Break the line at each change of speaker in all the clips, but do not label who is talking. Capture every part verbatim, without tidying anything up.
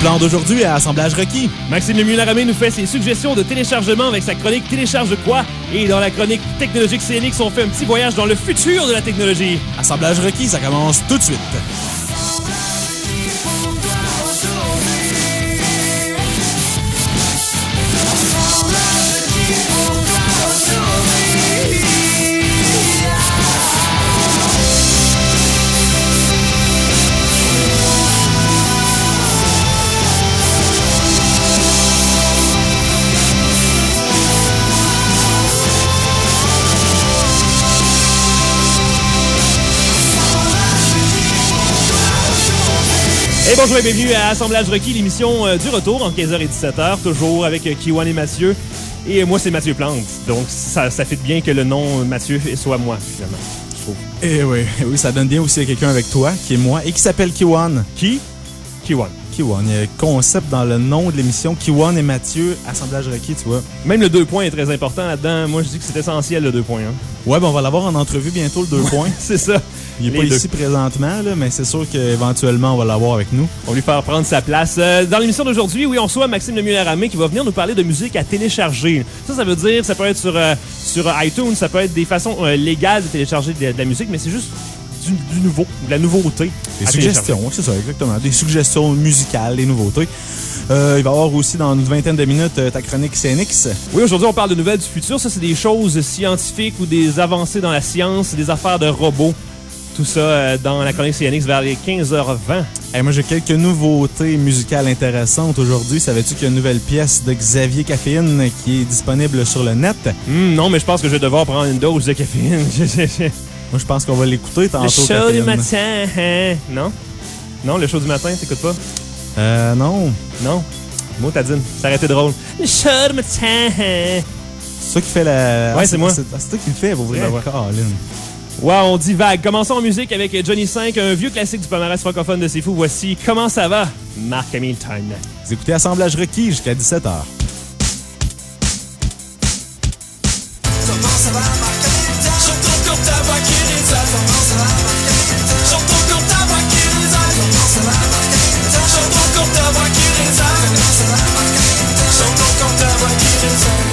plan d'aujourd'hui à Assemblage requis.
Maxime Lemieux-Laramé nous fait ses suggestions de téléchargement avec sa chronique Télécharge quoi? Et dans la chronique Technologique C N X, on fait un petit voyage dans le futur de la technologie.
Assemblage requis, ça commence tout de suite.
Et bonjour et bienvenue à Assemblage requis, l'émission euh, du retour entre quinze heures et dix-sept heures, toujours avec euh, Kiwan et Mathieu. Et euh, moi, c'est Mathieu Plante, donc ça, ça fait bien que le nom Mathieu soit moi, finalement, je trouve.
Et oui, oui, ça donne bien aussi à quelqu'un avec toi, qui est moi, et qui s'appelle Kiwan.
Qui? Kiwan.
Kiwan, il y a un concept dans le nom de l'émission, Kiwan et Mathieu, Assemblage requis, tu vois.
Même le deux points est très important là-dedans. Moi, je dis que c'est essentiel, le deux points. Hein.
Ouais, ben on va l'avoir en entrevue bientôt, le deux points.
C'est ça.
Il n'est pas
deux.
ici présentement, là, mais c'est sûr qu'éventuellement, on va l'avoir avec nous.
On va lui faire prendre sa place. Euh, dans l'émission d'aujourd'hui, oui, on reçoit Maxime Lemieux-Laramé qui va venir nous parler de musique à télécharger. Ça, ça veut dire, ça peut être sur, euh, sur iTunes, ça peut être des façons euh, légales de télécharger de, de la musique, mais c'est juste du, du nouveau, de la nouveauté.
Des suggestions, c'est ça, exactement. Des suggestions musicales, des nouveautés. Euh, il va y avoir aussi dans une vingtaine de minutes euh, ta chronique C N X.
Oui, aujourd'hui, on parle de nouvelles du futur. Ça, c'est des choses scientifiques ou des avancées dans la science, des affaires de robots. Tout ça euh, dans la chronique C N X vers les quinze heures vingt.
Hey, moi, j'ai quelques nouveautés musicales intéressantes aujourd'hui. Savais-tu qu'il y a une nouvelle pièce de Xavier Caféine qui est disponible sur le net?
Mm, non, mais je pense que je vais devoir prendre une dose de caféine.
Moi, je pense qu'on va l'écouter tantôt.
Le show
Caféine.
du matin. Hein? Non? Non, le show du matin, t'écoutes pas?
Euh, non.
Non. Moi, t'as dit, ça aurait été drôle. Le show du matin.
C'est toi qui fait la...
Ouais,
ah,
c'est moi.
C'est, c'est toi qui le fais, pour vrai.
Ben ouais.
Colin.
Wow, on dit vague. Commençons en musique avec Johnny cinq, un vieux classique du palmarès francophone de C'est Fou. Voici Comment ça va? Marc Hamilton.
Vous écoutez Assemblage requis jusqu'à dix-sept heures.
Comment ça va, Marc Hamilton? J'entends encore ta voix qui résonne. Comment ça va, Marc Hamilton? J'entends encore ta voix qui résonne. Comment ça va, Marc Hamilton? J'entends encore ta voix qui résonne. Comment ça va, Marc Hamilton? J'entends encore ta voix qui résonne.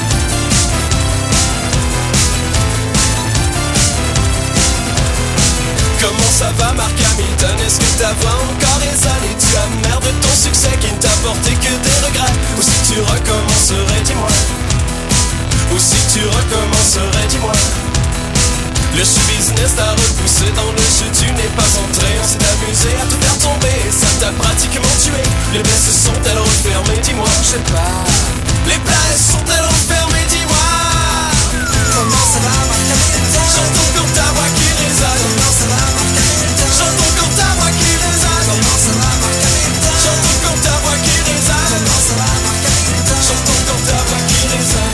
Comment ça va, Marc Hamilton? Est-ce que ta voix encore résonne? Et tu as merde de ton succès qui ne t'a apporté que des regrets? Ou si tu recommencerais, dis-moi. Ou si tu recommencerais, dis-moi. Le show business t'a repoussé dans le jeu, tu n'es pas entré. On s'est amusé à te faire tomber et ça t'a pratiquement tué. Les baisses sont-elles refermées, dis-moi. Je sais pas. Les places sont-elles refermées, dis-moi. Comment ça va, Marc Hamilton? J'entends encore ta voix qui résonne. Comment ça va, Marc Hamilton? J'entends encore ta voix qui résonne. Comment ça va, Marc Hamilton? J'entends encore ta voix qui résonne. Comment ça va, Marc Hamilton? J'entends encore ta voix qui résonne.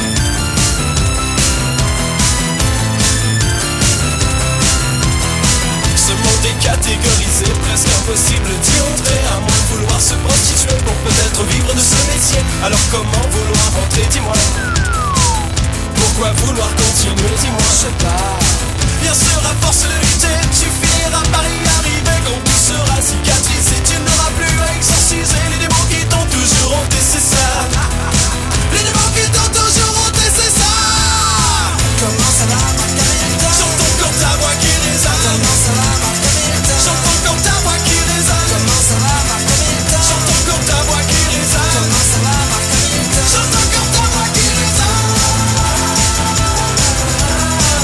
Ce monde est catégorisé, presque impossible d'y entrer, à moins de vouloir se prostituer pour peut-être vivre de ce métier. Alors comment vouloir rentrer, dis-moi? Pourquoi vouloir continuer, dis-moi? Je sais pas. Bien sûr, à force de lutter, tu finiras par y arriver. Quand tout sera cicatrisé, tu n'auras plus à exorciser les démons qui t'ont toujours hanté, c'est ça. Les démons qui t'ont toujours hanté, c'est ça. Comment ça va, Marc Hamilton? J'entends encore ta voix qui résonne. Comment ça va, Marc Hamilton? J'entends encore ta voix qui résonne. Comment ça va, Marc Hamilton? J'entends encore ta voix qui résonne. Comment ça va, Marc Hamilton? J'entends encore ta voix qui résonne.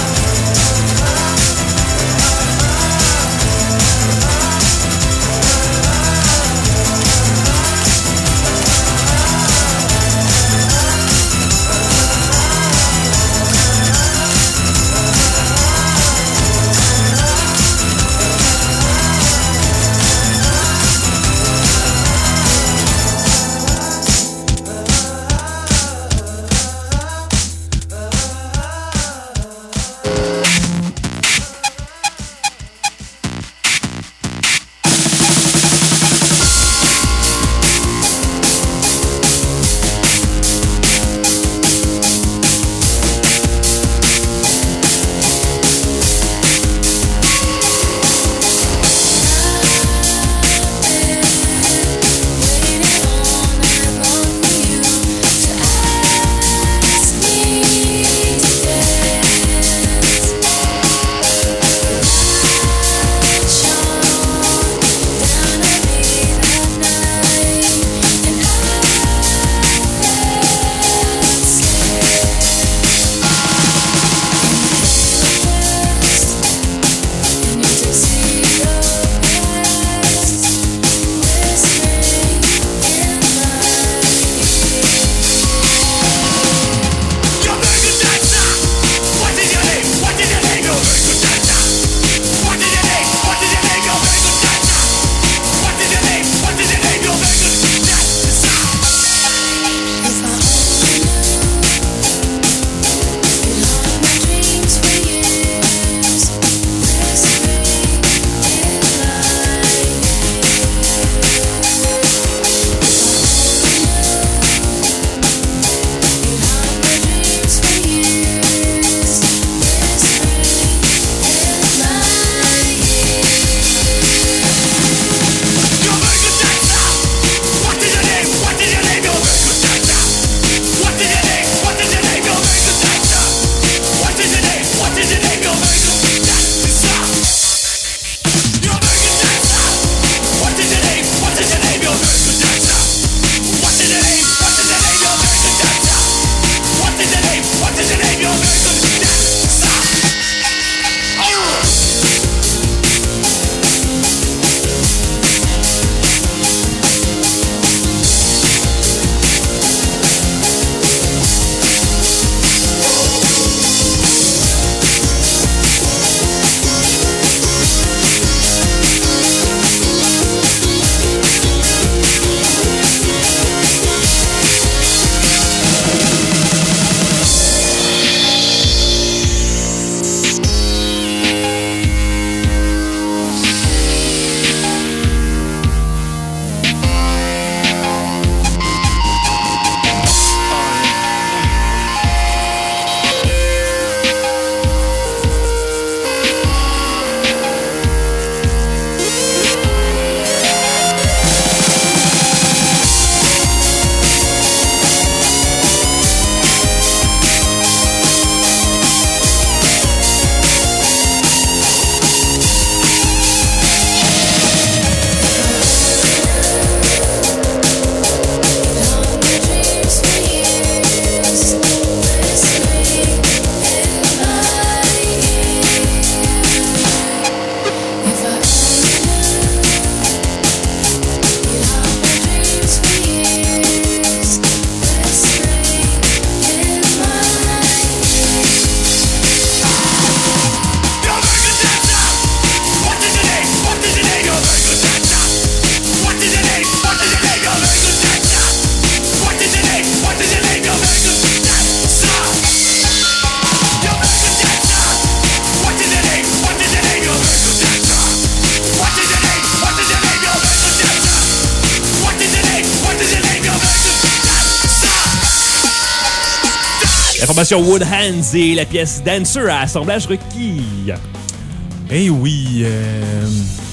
formation Woodhands et la pièce Dancer à assemblage requis.
Eh oui. Euh...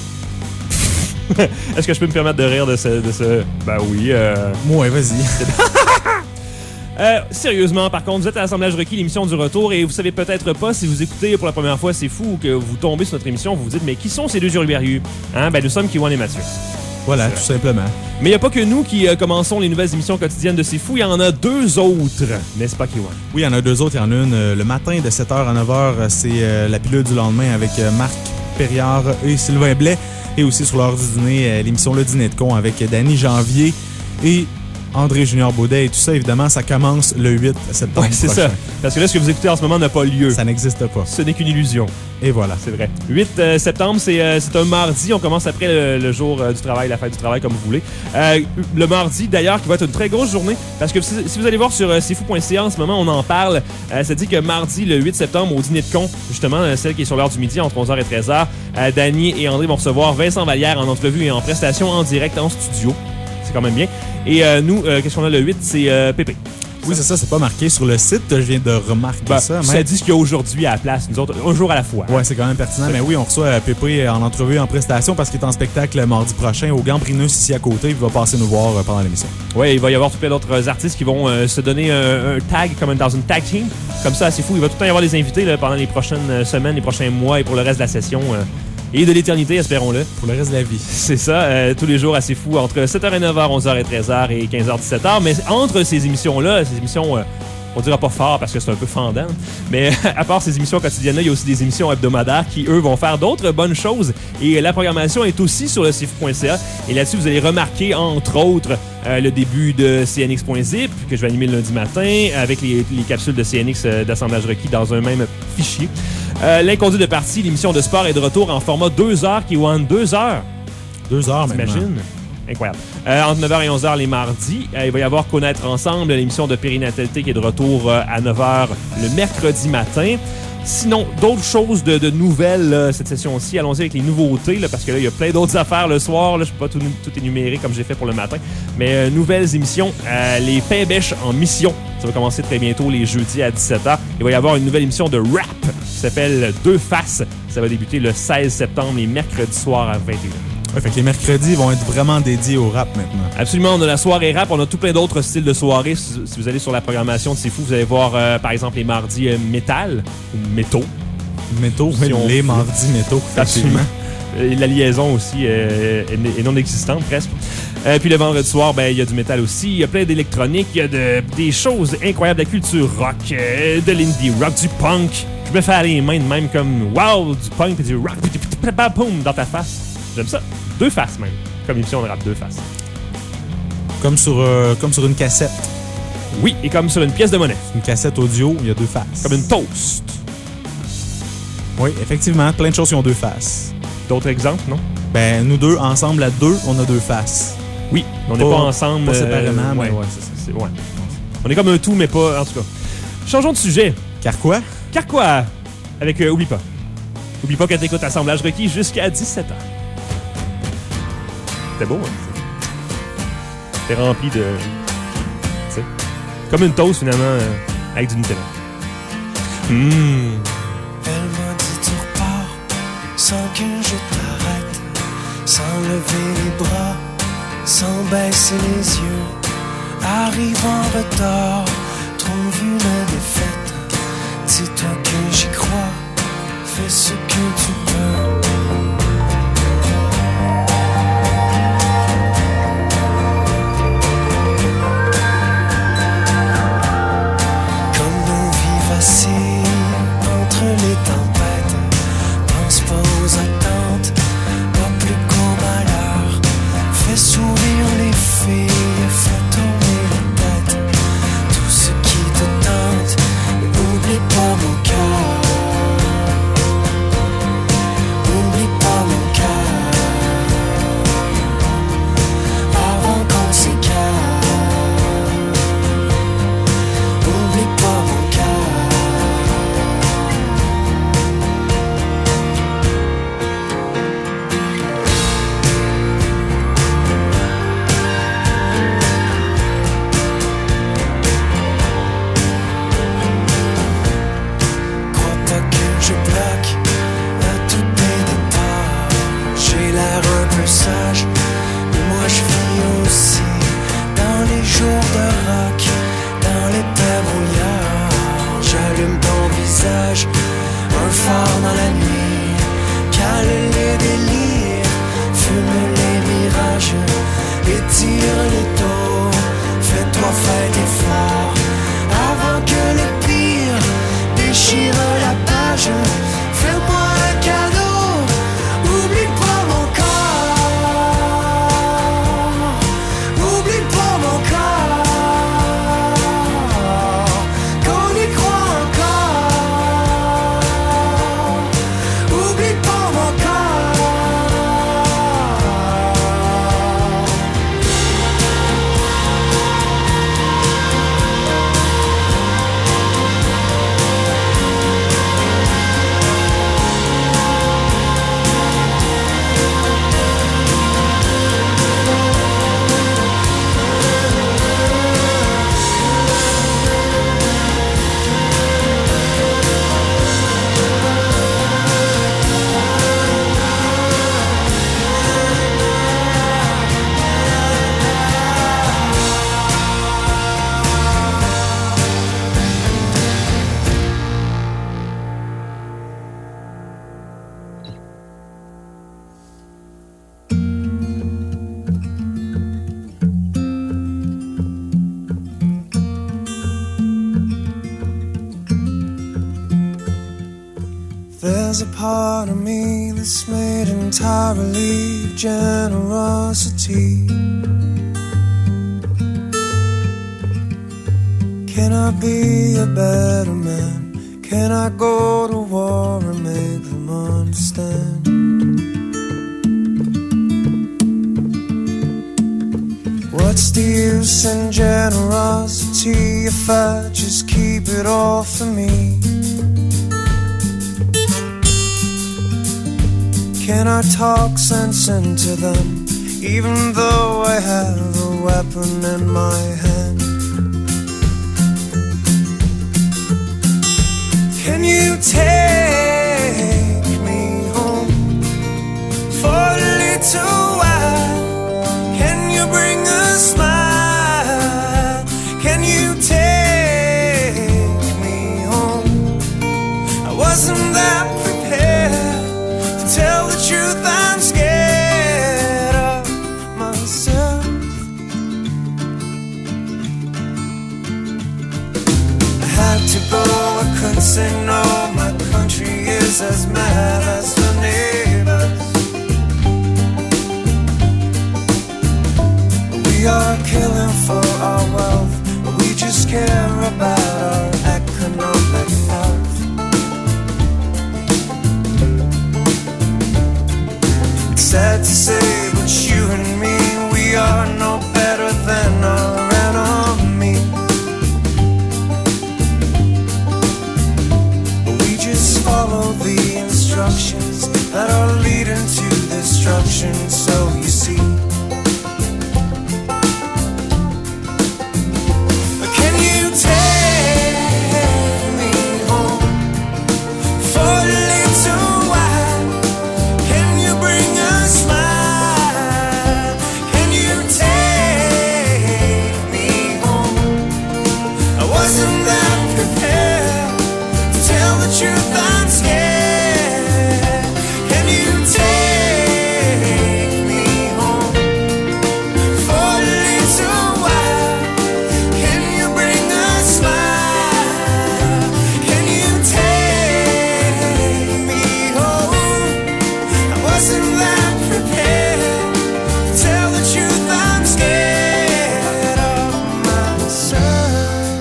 Est-ce que je peux me permettre de rire de ce... De ce... Ben oui. Euh...
Ouais, vas-y.
Euh, sérieusement, par contre, vous êtes à l'assemblage requis, l'émission du retour, et vous savez peut-être pas, si vous écoutez pour la première fois, c'est fou, ou que vous tombez sur notre émission, vous vous dites, mais qui sont ces deux Hurluberlus? Hein? Ben, nous sommes Kiwan et Mathieu.
Voilà, tout simplement.
Mais il n'y a pas que nous qui euh, commençons les nouvelles émissions quotidiennes de C'est Fou, il y en a deux autres, n'est-ce pas, Kiwan?
Oui, il y en a deux autres. Il y en a une euh, le matin de sept heures à neuf heures, c'est euh, la pilule du lendemain avec euh, Marc Perriard et Sylvain Blais. Et aussi sur l'heure du dîner, euh, l'émission Le Dîner de con avec Danny Janvier et André Junior Baudet. Et tout ça, évidemment, ça commence le huit septembre.
Oui, c'est
prochain.
ça. Parce que là, ce que vous écoutez en ce moment n'a pas lieu.
Ça n'existe pas.
Ce n'est qu'une illusion.
Et voilà.
C'est vrai. huit septembre, c'est euh, c'est un mardi. On commence après le, le jour euh, du travail, la fête du travail, comme vous voulez. Euh, le mardi, d'ailleurs, qui va être une très grosse journée. Parce que si, si vous allez voir sur euh, c'est fou point c a en ce moment, on en parle. Euh, ça dit que mardi, le huit septembre, au dîner de con, justement, euh, celle qui est sur l'heure du midi, entre onze heures et treize heures, euh, Dany et André vont recevoir Vincent Vallière en entrevue et en prestation en direct en studio. C'est quand même bien. Et euh, nous, euh, qu'est-ce qu'on a le huit? C'est euh, Pépé.
Oui, c'est ça, c'est pas marqué sur le site. Je viens de remarquer
ben,
ça.
Ça dit ce qu'il y a aujourd'hui à la place. Nous autres, un jour à la fois.
Ouais, c'est quand même pertinent. Mais oui, on reçoit euh, Pépé en entrevue en prestation parce qu'il est en spectacle mardi prochain au Gambrinus ici à côté. Il va passer nous voir euh, pendant l'émission.
Oui, il va y avoir tout plein d'autres artistes qui vont euh, se donner un, un tag comme dans une tag team. Comme ça, c'est fou. Il va tout le temps y avoir des invités là, pendant les prochaines semaines, les prochains mois et pour le reste de la session. Euh, Et de l'éternité, espérons-le.
Pour le reste de la vie.
C'est ça, euh, tous les jours assez fou, entre sept heures et neuf heures, onze heures et treize heures et quinze heures dix-sept heures. Mais entre ces émissions-là, ces émissions, euh, on dira pas fort parce que c'est un peu fendant, mais à part ces émissions quotidiennes-là, il y a aussi des émissions hebdomadaires qui, eux, vont faire d'autres bonnes choses. Et la programmation est aussi sur le c f point c a. Et là-dessus, vous allez remarquer, entre autres, euh, le début de C N X point zip, que je vais animer le lundi matin, avec les, les capsules de C N X euh, d'assemblage requis dans un même fichier. Euh, L'inconduit de partie, l'émission de sport est de retour en format deux heures, Kiwan. deux heures.
deux heures maintenant.
T'imagines? Incroyable. Euh, entre neuf heures et onze heures les mardis, euh, il va y avoir Connaître ensemble, l'émission de périnatalité qui est de retour euh, à neuf heures le mercredi matin. Sinon, d'autres choses de, de nouvelles, là, cette session-ci. Allons-y avec les nouveautés, là, parce que là, il y a plein d'autres affaires le soir. Là, je ne peux pas tout, tout énumérer comme j'ai fait pour le matin. Mais euh, nouvelles émissions. Euh, les Pains-Bêches en mission. Ça va commencer très bientôt, les jeudis à dix-sept heures. Il va y avoir une nouvelle émission de rap qui s'appelle Deux Faces. Ça va débuter le seize septembre, les mercredis soirs à vingt et une heures.
Ouais, fait que les mercredis vont être vraiment dédiés au rap maintenant.
Absolument, on a la soirée rap, on a tout plein d'autres styles de soirée. Si, si vous allez sur la programmation de C'est Fou, vous allez voir euh, par exemple les mardis euh, métal ou métaux.
Métaux,
Si
oui,
on
les
veut.
mardis métaux.
Absolument. Et la liaison aussi euh, est, est non existante presque. Euh, puis le vendredi soir, ben il y a du métal aussi. Il y a plein d'électronique, il y a de, des choses incroyables, de la culture rock, euh, de l'indie rock, du punk. Je me fais aller les mains de même comme wow, du punk puis du rock, puis du boum dans ta face. J'aime ça. Deux faces même. Comme émission de rap, deux faces.
Comme sur, euh, comme sur une cassette.
Oui, et comme sur une pièce de monnaie.
Une cassette audio, il y a deux faces.
Comme une toast.
Oui, effectivement, plein de choses qui ont deux faces.
D'autres exemples, non?
Ben, nous deux, ensemble, à deux, on a deux faces.
Oui, on n'est pas, pas ensemble.
Pas séparément,
euh,
mais
ouais,
ouais, c'est ça.
C'est, ouais. On est comme un tout, mais pas... En tout cas. Changeons de sujet.
Car quoi?
Car quoi? Avec euh, Oublie pas. Oublie pas que t'écoutes Assemblage requis jusqu'à dix-sept heures. C'était beau, hein? T'es rempli de... Tu sais. Comme une toast, finalement, euh, avec du Nutella. Mmh.
Elle m'a dit tu repars sans que je t'arrête, sans lever les bras, sans baisser les yeux. Arrive en retard, trouve une défaite. Dis-toi que j'y crois, fais ce que tu peux. Assis entre les tempêtes, pense pas aux attentes, pas plus qu'au malheur. Fais sourire les filles, fais tourner la tête, tout ce qui te tente, et n'oublie pas mon cœur. N'oublie pas mon cœur, avant qu'on s'écarte. N'oublie pas mon cœur.
There's a part of me that's made entirely of generosity. Can I be a better man? Can I go to war and make them understand? What's the use in generosity if I just keep it all for me? Can I talk sense into them, even though I have a weapon in my hand? Can you take me home for a little while? Can you bring a smile? Can you take me home? I wasn't that prepared. Tell the truth, I'm scared of myself. I had to go, I couldn't say no. My country is as mad as the neighbors. We are killing for our wealth, but we just care about our economic health. Sad to say, but you and me, we are no better than our enemy. We just follow the instructions that are leading to destruction. So you see, can you take me home for a little while? Can you bring a smile? Can you take me home? I wasn't that prepared. To tell the truth, I'm scared. Can you take me home for a little while? Can you bring a smile? Can you take me home? I wasn't that prepared. To tell the truth, I'm scared of myself.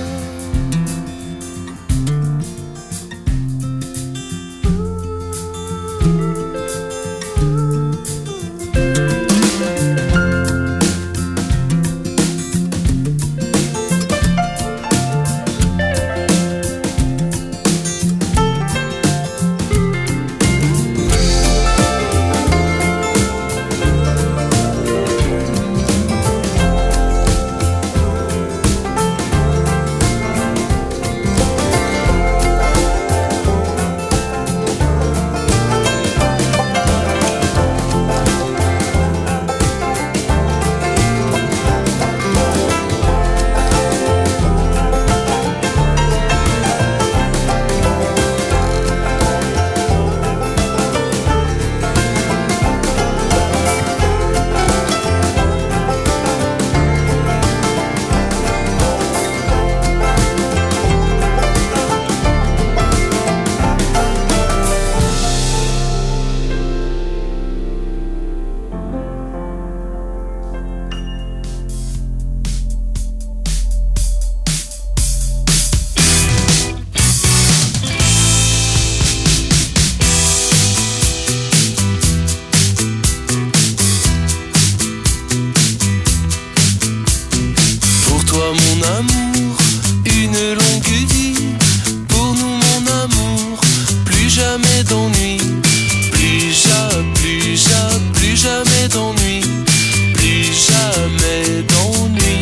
Pour toi mon amour, une longue vie. Pour nous mon amour, plus jamais d'ennui. Plus jamais, plus jamais, plus jamais d'ennui. Plus jamais d'ennui.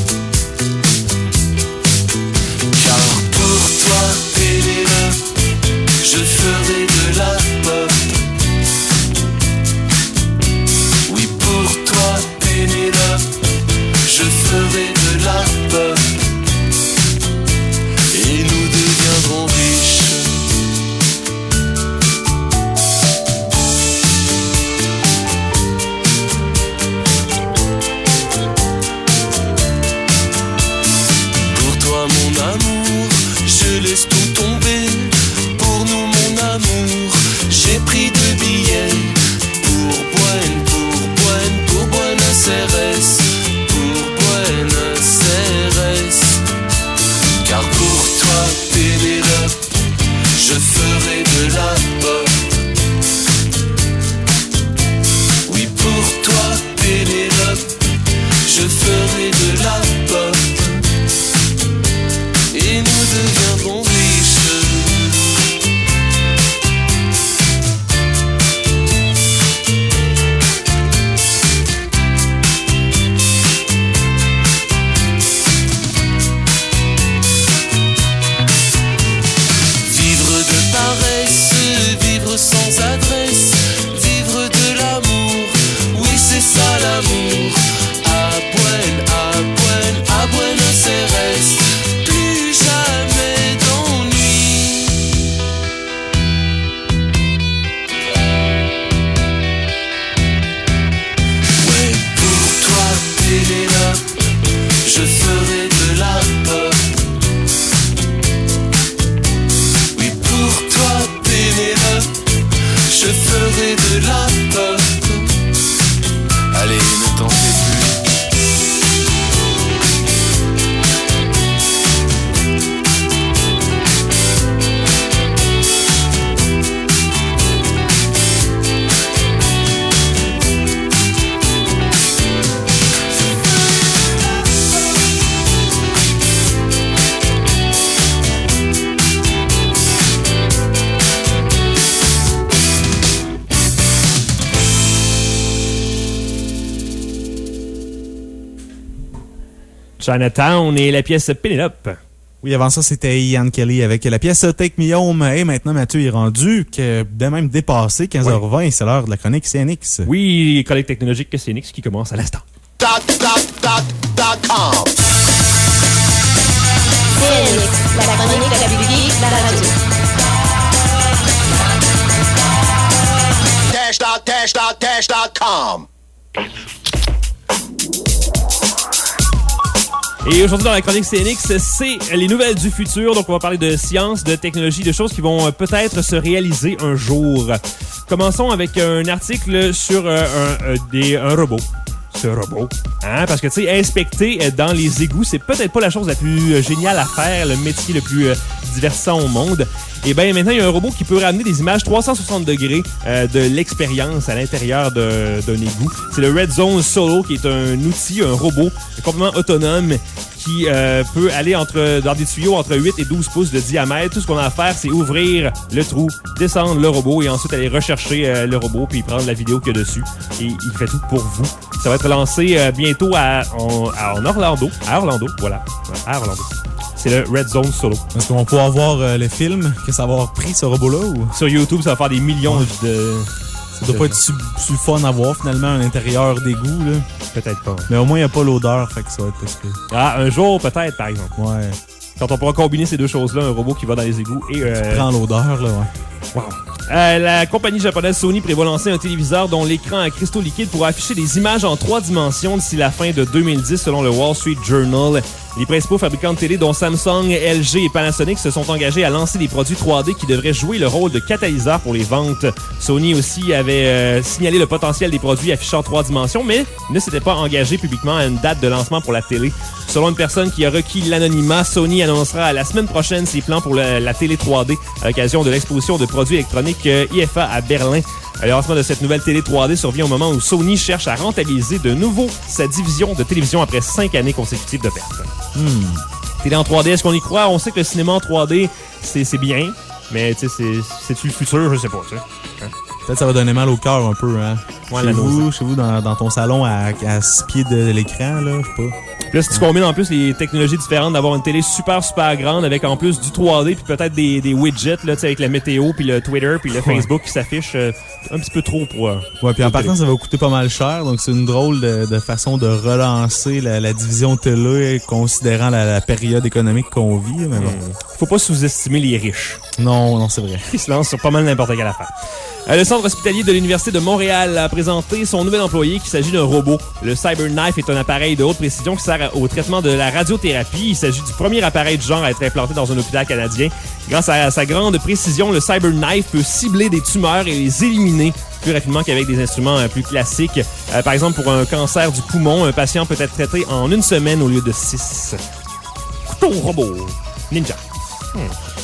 Car pour toi Pénélope, je ferai de la pop. Oui pour toi Pénélope, je ferai de la pop. Et nous deviendrons riches.
Chinatown et la pièce Penelope.
Oui, avant ça, c'était Ian Kelly avec la pièce Take Me Home. Et maintenant, Mathieu est rendu, que de même dépassé, quinze heures vingt, oui. C'est l'heure de la chronique C N X.
Oui, chronique technologique C N X qui commence à l'instant.
Dot, dot, dot, dot com.
C N X, la chronique la plus geek de la radio.
Dash, dot, dash, dot, dash, dot com.
Et aujourd'hui, dans la chronique C N X, c'est les nouvelles du futur. Donc, on va parler de science, de technologie, de choses qui vont peut-être se réaliser un jour. Commençons avec un article sur euh, un, euh, des, un robot. Ce robot. Hein? Parce que, tu sais, inspecter dans les égouts, c'est peut-être pas la chose la plus euh, géniale à faire, le métier le plus euh, divertissant au monde. Et bien, maintenant, il y a un robot qui peut ramener des images trois cent soixante degrés euh, de l'expérience à l'intérieur de, d'un égout. C'est le Red Zone Solo, qui est un outil, un robot complètement autonome qui euh, peut aller entre dans des tuyaux entre huit et douze pouces de diamètre. Tout ce qu'on a à faire, c'est ouvrir le trou, descendre le robot et ensuite aller rechercher euh, le robot puis prendre la vidéo qu'il y a dessus. Et il fait tout pour vous. Ça va être lancé euh, bientôt à, en, à, en Orlando. À Orlando, voilà. À Orlando. C'est le Red Zone Solo.
Est-ce qu'on va pouvoir voir euh, le film que ça va avoir pris, ce robot-là? Ou?
Sur YouTube, ça va faire des millions ouais. de...
Ça doit pas être si, si fun à voir, finalement, un intérieur d'égout, là.
Peut-être pas.
Mais au moins, il n'y a pas l'odeur, fait que ça va être possible.
Ah, un jour, peut-être, par exemple.
Ouais.
Quand on pourra combiner ces deux choses-là, un robot qui va dans les égouts et... Euh...
Qui prend l'odeur, là, ouais.
Wow. Euh, la compagnie japonaise Sony prévoit lancer un téléviseur dont l'écran à cristaux liquides pourra afficher des images en trois dimensions d'ici la fin de deux mille dix, selon le Wall Street Journal. Les principaux fabricants de télé, dont Samsung, L G et Panasonic, se sont engagés à lancer des produits trois D qui devraient jouer le rôle de catalyseur pour les ventes. Sony aussi avait euh, signalé le potentiel des produits affichant trois dimensions, mais ne s'était pas engagé publiquement à une date de lancement pour la télé. Selon une personne qui a requis l'anonymat, Sony annoncera la semaine prochaine ses plans pour le, la télé trois D à l'occasion de l'exposition de produits électroniques euh, I F A à Berlin. Le lancement de cette nouvelle télé trois D survient au moment où Sony cherche à rentabiliser de nouveau sa division de télévision après cinq années consécutives de perte.
Hmm.
Télé en trois D, est-ce qu'on y croit? On sait que le cinéma en trois D, c'est, c'est bien, mais tu sais, c'est, c'est-tu le futur? Je sais pas, tu sais. Hein?
Peut-être ça va donner mal au cœur un peu, hein?
Ouais,
chez,
la
vous, chez vous, dans, dans ton salon, à, à six pieds de l'écran, là, je sais pas.
Puis là, si tu combines en plus les technologies différentes, d'avoir une télé super, super grande avec en plus du trois D, puis peut-être des, des widgets, là, tu sais, avec la météo, puis le Twitter, puis le Facebook qui s'affiche euh, un petit peu trop pour... Euh,
ouais, puis en partant,
télé.
ça va coûter pas mal cher, donc c'est une drôle de, de façon de relancer la, la division télé, considérant la, la période économique qu'on vit, mais bon.
Mmh. Faut pas sous-estimer les riches.
Non, non, c'est vrai.
Ils se lancent sur pas mal n'importe quelle affaire. Euh, le centre hospitalier de l'Université de Montréal a présenté son nouvel employé qui s'agit d'un robot. Le CyberKnife est un appareil de haute précision qui sert au traitement de la radiothérapie. Il s'agit du premier appareil du genre à être implanté dans un hôpital canadien. Grâce à sa grande précision, le CyberKnife peut cibler des tumeurs et les éliminer plus rapidement qu'avec des instruments euh, plus classiques. Euh, par exemple, pour un cancer du poumon, un patient peut être traité en une semaine au lieu de six. Couteau robot. Ninja. Hmm.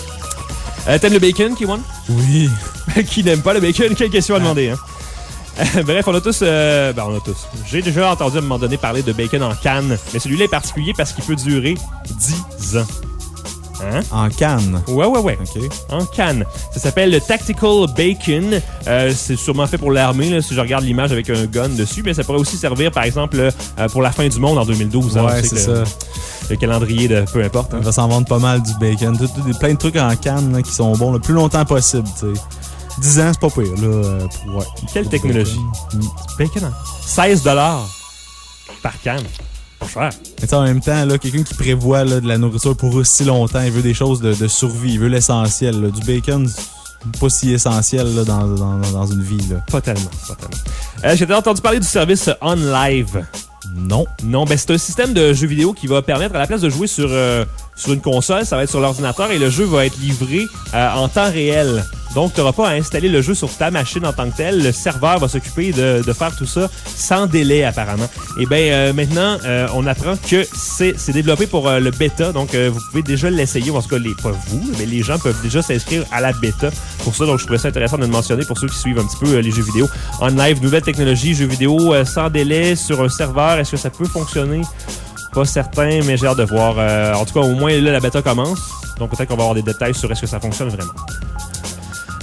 Euh, t'aimes le bacon, Kiwan?
Oui.
Qui n'aime pas le bacon? Quelle question à demander, hein? Euh, bref, on a tous... Euh, ben, on a tous. J'ai déjà entendu à un moment donné parler de bacon en canne, mais celui-là est particulier parce qu'il peut durer dix ans. Hein?
En canne?
Ouais, ouais, ouais.
OK.
En canne. Ça s'appelle le Tactical Bacon. Euh, c'est sûrement fait pour l'armée, là, si je regarde l'image avec un gun dessus, mais ça pourrait aussi servir, par exemple, euh, pour la fin du monde en deux mille douze.
Ouais,
hein,
c'est
le,
ça.
Le calendrier de peu importe. Hein.
On va s'en vendre pas mal du bacon. Tout, tout, plein de trucs en canne là, qui sont bons le plus longtemps possible, tu sais. dix ans, c'est pas pire, là. Euh, pour, ouais,
Quelle
pour
technologie?
Bacon,
bacon hein? seize dollars par canne. Pas cher.
Mais en même temps, là, quelqu'un qui prévoit là, de la nourriture pour aussi longtemps, il veut des choses de, de survie, il veut l'essentiel. Là. Du bacon, c'est pas si essentiel là, dans, dans, dans une vie. Là.
Pas tellement, pas tellement. Euh, j'ai entendu parler du service OnLive.
Non.
Non, ben c'est un système de jeu vidéo qui va permettre, à la place de jouer sur, euh, sur une console, ça va être sur l'ordinateur et le jeu va être livré euh, en temps réel. Donc, tu n'auras pas à installer le jeu sur ta machine en tant que tel. Le serveur va s'occuper de, de faire tout ça sans délai, apparemment. Et bien, euh, maintenant, euh, on apprend que c'est, c'est développé pour euh, le bêta. Donc, euh, vous pouvez déjà l'essayer. En tout cas, les, pas vous, mais les gens peuvent déjà s'inscrire à la bêta pour ça. Donc, je trouvais ça intéressant de le mentionner pour ceux qui suivent un petit peu euh, les jeux vidéo. OnLive, nouvelle technologie, jeux vidéo euh, sans délai sur un serveur. Est-ce que ça peut fonctionner? Pas certain, mais j'ai hâte de voir. Euh, en tout cas, au moins, là, la bêta commence. Donc, peut-être qu'on va avoir des détails sur est-ce que ça fonctionne vraiment.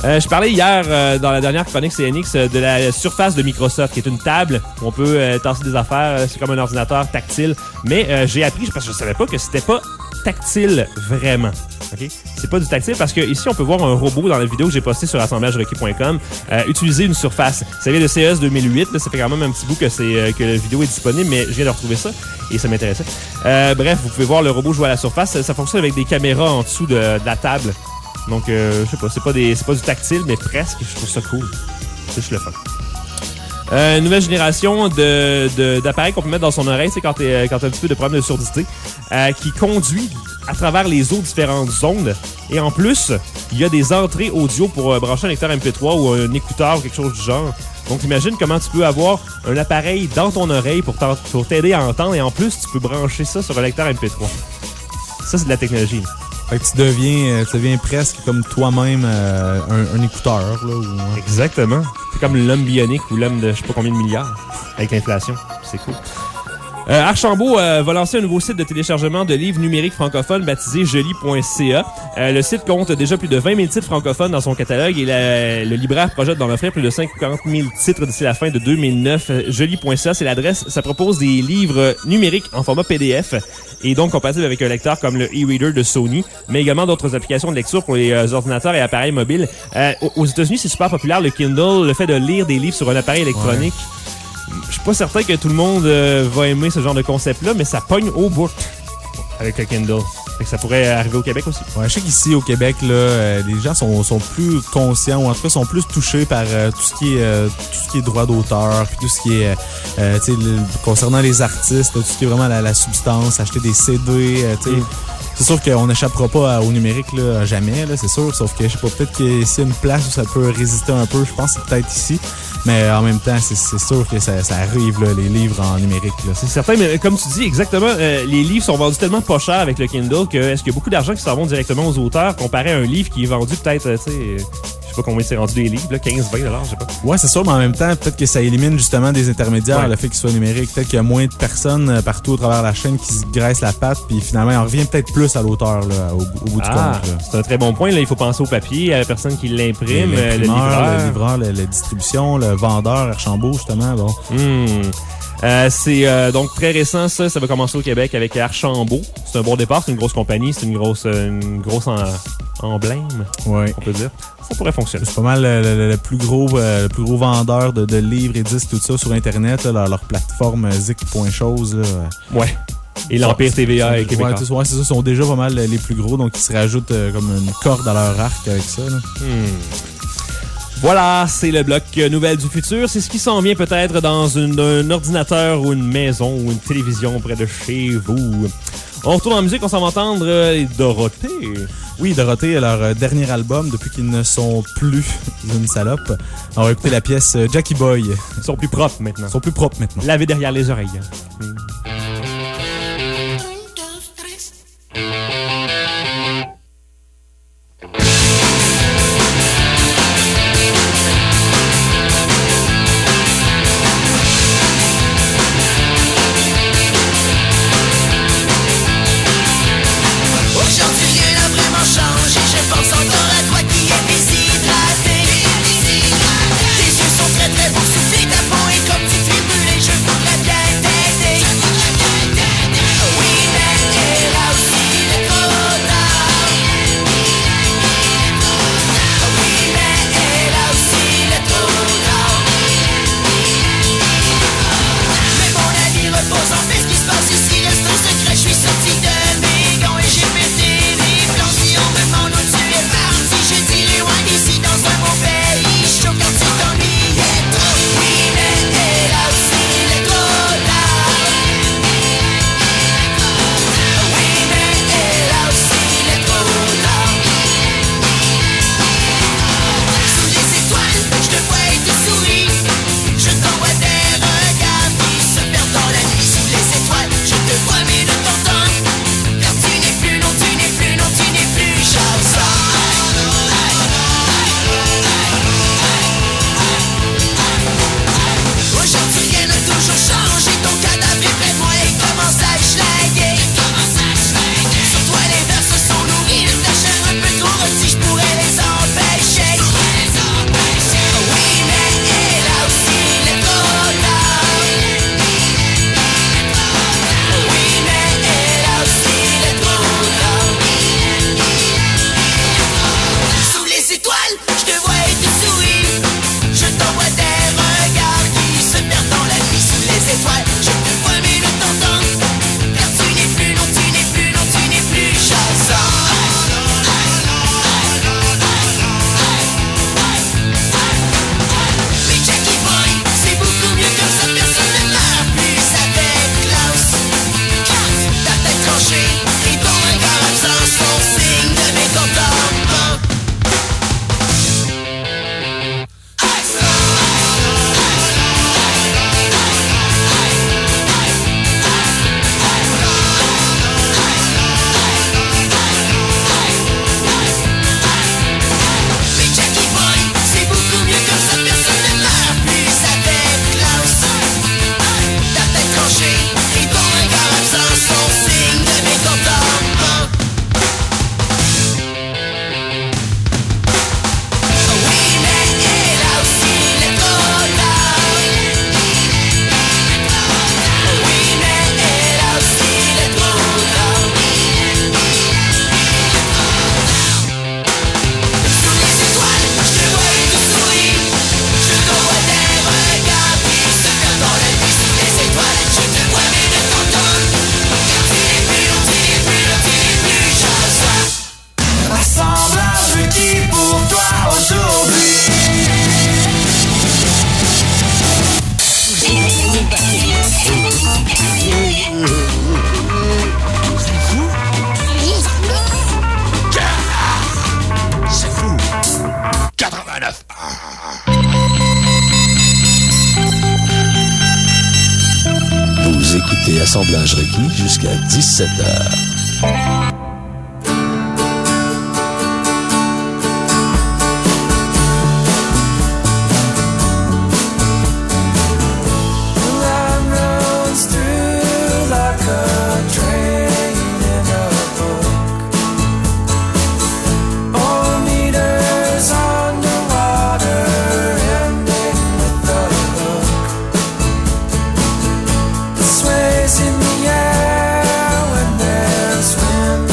Euh, je parlais hier, euh, dans la dernière chronique C N X, euh, de la Surface de Microsoft, qui est une table où on peut euh, tasser des affaires. Euh, c'est comme un ordinateur tactile. Mais euh, j'ai appris, parce que je savais pas, que c'était pas tactile vraiment. Okay? C'est pas du tactile parce que ici on peut voir un robot dans la vidéo que j'ai postée sur assemblage requis point com euh, utiliser une surface. Ça vient de C E S deux mille huit, là, ça fait quand même un petit bout que, c'est, euh, que la vidéo est disponible, mais je viens de retrouver ça et ça m'intéressait. Euh, bref, vous pouvez voir le robot jouer à la surface. Ça, ça fonctionne avec des caméras en dessous de, de la table. Donc, euh, je sais pas, c'est pas, des, c'est pas du tactile, mais presque. Je trouve ça cool. C'est juste le fun. Euh, nouvelle génération de, de, d'appareils qu'on peut mettre dans son oreille, c'est quand t'es, quand t'as un petit peu de problème de surdité, euh, qui conduit à travers les eaux différentes ondes. Et en plus, il y a des entrées audio pour euh, brancher un lecteur M P trois ou un écouteur ou quelque chose du genre. Donc, imagine comment tu peux avoir un appareil dans ton oreille pour, pour t'aider à entendre et en plus, tu peux brancher ça sur un lecteur M P trois. Ça, c'est de la technologie. Là.
Fait que tu deviens, tu deviens presque comme toi-même euh, un, un écouteur. Là, ou...
Exactement. C'est comme l'homme bionique ou l'homme de je sais pas combien de milliards avec l'inflation. C'est cool. Euh, Archambault euh, va lancer un nouveau site de téléchargement de livres numériques francophones baptisé joli point c a. Euh, le site compte déjà plus de vingt mille titres francophones dans son catalogue et la, le libraire projette d'en offrir plus de cinquante mille titres d'ici la fin de deux mille neuf. joli point c a, c'est l'adresse. Ça propose des livres numériques en format P D F et donc compatible avec un lecteur comme le e-reader de Sony, mais également d'autres applications de lecture pour les euh, ordinateurs et appareils mobiles. Euh, aux États-Unis, c'est super populaire, le Kindle, le fait de lire des livres sur un appareil électronique. Ouais. Je suis pas certain que tout le monde euh, va aimer ce genre de concept-là, mais ça pogne au bout avec le Kindle. Fait que ça pourrait arriver au Québec aussi.
Ouais, je sais qu'ici, au Québec, là, euh, les gens sont, sont plus conscients, ou en tout cas sont plus touchés par euh, tout ce qui est euh, tout ce qui est droit d'auteur, puis tout ce qui est euh, tu sais, concernant les artistes, tout ce qui est vraiment la, la substance, acheter des C D, euh, tu sais. Mm. C'est sûr qu'on n'échappera pas au numérique là, jamais, là, c'est sûr. Sauf que je sais pas, peut-être qu'il y a une place où ça peut résister un peu. Je pense que c'est peut-être ici. Mais en même temps, c'est, c'est sûr que ça, ça arrive, là, les livres en numérique. Là.
C'est certain, mais comme tu dis, exactement, euh, les livres sont vendus tellement pas cher avec le Kindle que est-ce qu'il y a beaucoup d'argent qui s'en vont directement aux auteurs comparé à un livre qui est vendu peut-être, tu sais... Je sais pas combien c'est rendu des livres, là, quinze, vingt dollars, je sais pas.
Ouais, c'est sûr, mais en même temps, peut-être que ça élimine justement des intermédiaires, ouais. Le fait qu'il soit numérique. Peut-être qu'il y a moins de personnes partout au travers de la chaîne qui se graissent la patte, puis finalement, on revient peut-être plus à l'auteur là, au, au bout
ah,
du compte. Là.
C'est un très bon point. Là, il faut penser au papier, à la personne qui l'imprime, le livreur.
Le livreur, la distribution, le vendeur, Archambault, justement. Bon.
Mmh. Euh, c'est euh, donc très récent, ça. Ça va commencer au Québec avec Archambault. C'est un bon départ, c'est une grosse compagnie, c'est une grosse, une grosse en, emblème,
ouais.
On peut dire. Ça pourrait fonctionner.
C'est pas mal le, le, le plus gros euh, le plus gros vendeur de, de livres et disques, tout ça sur Internet, là, leur, leur plateforme zik point chose. Là.
Ouais. Et l'Empire T V A et Québécois.
Ouais, ouais, c'est ça, ils sont déjà pas mal les plus gros, donc ils se rajoutent euh, comme une corde à leur arc avec ça. Là.
Hmm. Voilà, c'est le bloc Nouvelles du futur. C'est ce qui s'en vient peut-être dans une, un ordinateur ou une maison ou une télévision près de chez vous. On retourne en musique, on s'en va entendre euh, Dorothée.
Oui, Dorothée, leur euh, dernier album, depuis qu'ils ne sont plus une salope. On va écouter la pièce euh, Jackie Boy.
Ils sont plus propres maintenant.
Ils sont plus propres maintenant.
Laver derrière les oreilles. Mm.
Tes yeux sont très très beaux, souffler ta peau et comme tu fais brûler, je voudrais bien t'aider. Vous écoutez Assemblage requis jusqu'à dix-sept heures.
In the air when there's wind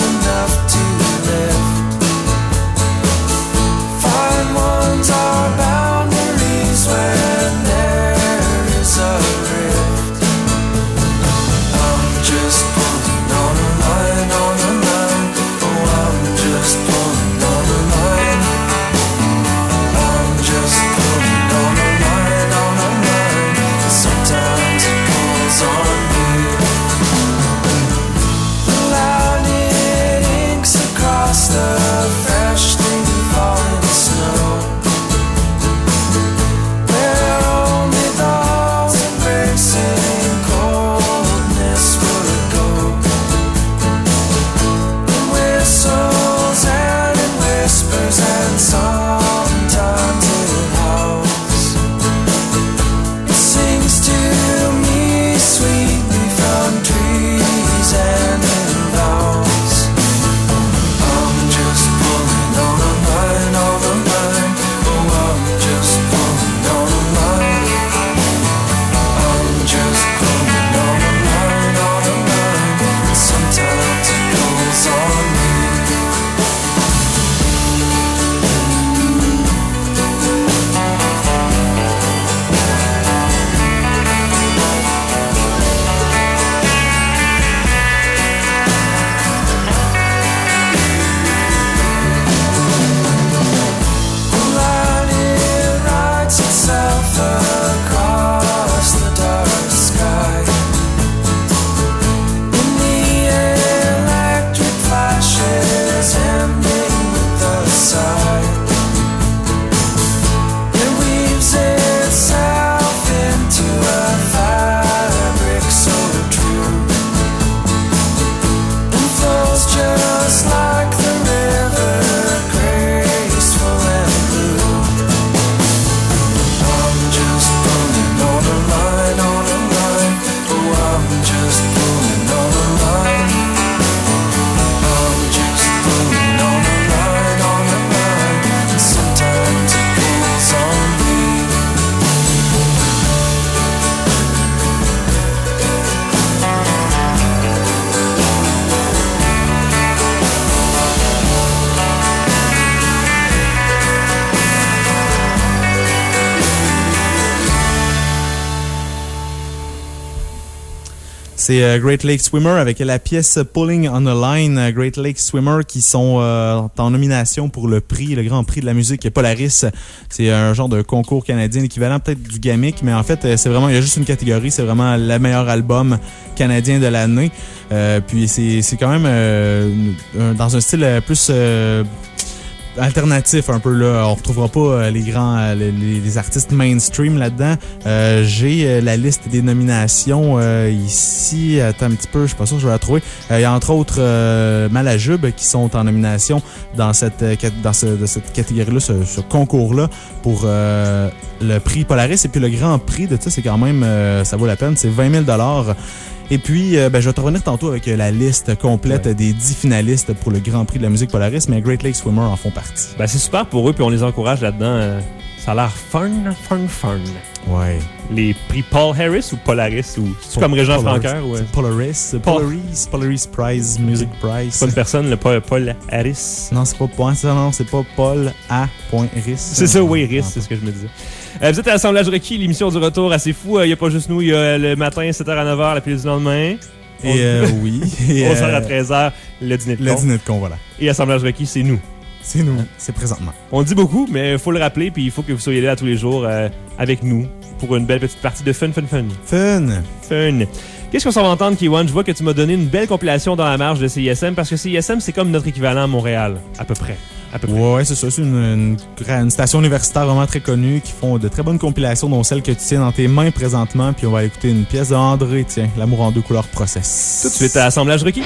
C'est euh, Great Lake Swimmer avec la pièce Pulling on a Line. Great Lake Swimmer qui sont euh, en nomination pour le prix, le grand prix de la musique Polaris. C'est un genre de concours canadien, l'équivalent peut-être du GAMIC, mais en fait, c'est vraiment, il y a juste une catégorie, c'est vraiment le meilleur album canadien de l'année. Euh, puis c'est, c'est quand même euh, dans un style plus... Euh, alternatif un peu là, on retrouvera pas les grands les, les artistes mainstream là-dedans. Euh, j'ai euh, la liste des nominations euh, ici. Attends un petit peu, je suis pas sûr que je vais la trouver. Il euh, y a entre autres euh, Malajube qui sont en nomination dans cette dans ce, de cette catégorie-là, ce, ce concours-là pour euh, le prix Polaris. Et puis le grand prix de ça, c'est quand même euh, ça vaut la peine, c'est vingt mille dollars. Et puis, euh, ben, je vais te revenir tantôt avec la liste complète ouais. des dix finalistes pour le Grand Prix de la musique Polaris, mais Great Lake Swimmer en font partie.
Ben, c'est super pour eux, puis on les encourage là-dedans. Ça a l'air fun, fun, fun.
Ouais.
Les prix Paul Harris ou Polaris, ou c'est comme Régent Francoeur? Ouais.
Polaris, Polaris, Polaris Prize, Music Prize.
C'est pas une personne, le Paul, Paul Harris.
Non, c'est pas Paul, non, c'est pas Paul A. Harris.
C'est ça, oui, Harris, c'est ce que je me disais. Euh, vous êtes à l'Assemblage requis, l'émission du retour assez fou. Il euh, n'y a pas juste nous, il y a le matin, sept heures à neuf heures, la pilule du lendemain.
Et euh, oui.
onze heures à treize heures, le dîner de con.
Le dîner de con, voilà.
Et Assemblage requis, c'est nous.
C'est nous, c'est présentement.
On dit beaucoup, mais il faut le rappeler, puis il faut que vous soyez là tous les jours euh, avec nous pour une belle petite partie de fun, fun, fun.
Fun!
Fun! Qu'est-ce qu'on s'en va entendre, Kiwan? Je vois que tu m'as donné une belle compilation dans la marge de C I S M, parce que C I S M, c'est comme notre équivalent à Montréal, à peu près. À peu près.
Ouais, c'est ça. C'est une, une, une station universitaire vraiment très connue qui font de très bonnes compilations, dont celle que tu tiens dans tes mains présentement. Puis on va écouter une pièce de André, tiens, L'amour en deux couleurs Process.
Tout de suite à Assemblage requis.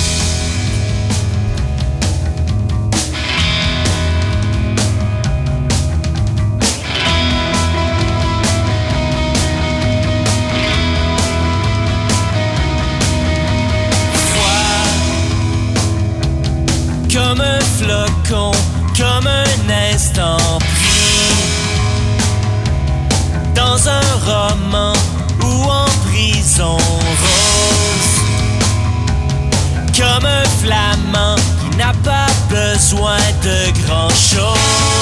Comme un flocon, comme un instant pris dans un roman ou en prison rose. Comme un flamand qui n'a pas besoin de grand-chose.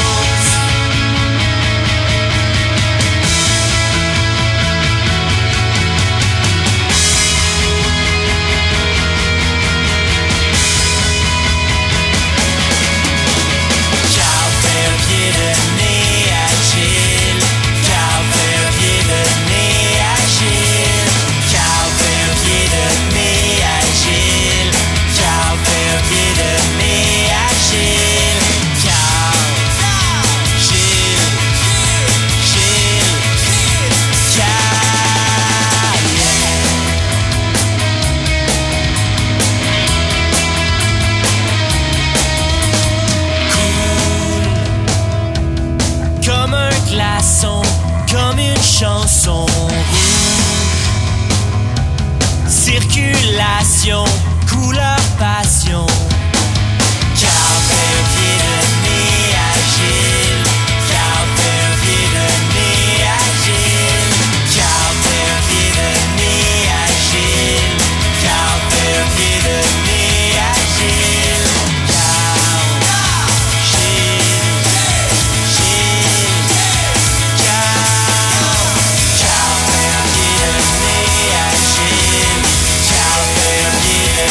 Comme une chanson rouge. Circulation, couleur, passion. Carpe pied de nez agile. Carpe pied de nez agile. Carpe pied de nez agile. Carpe pied de nez agile. Carpe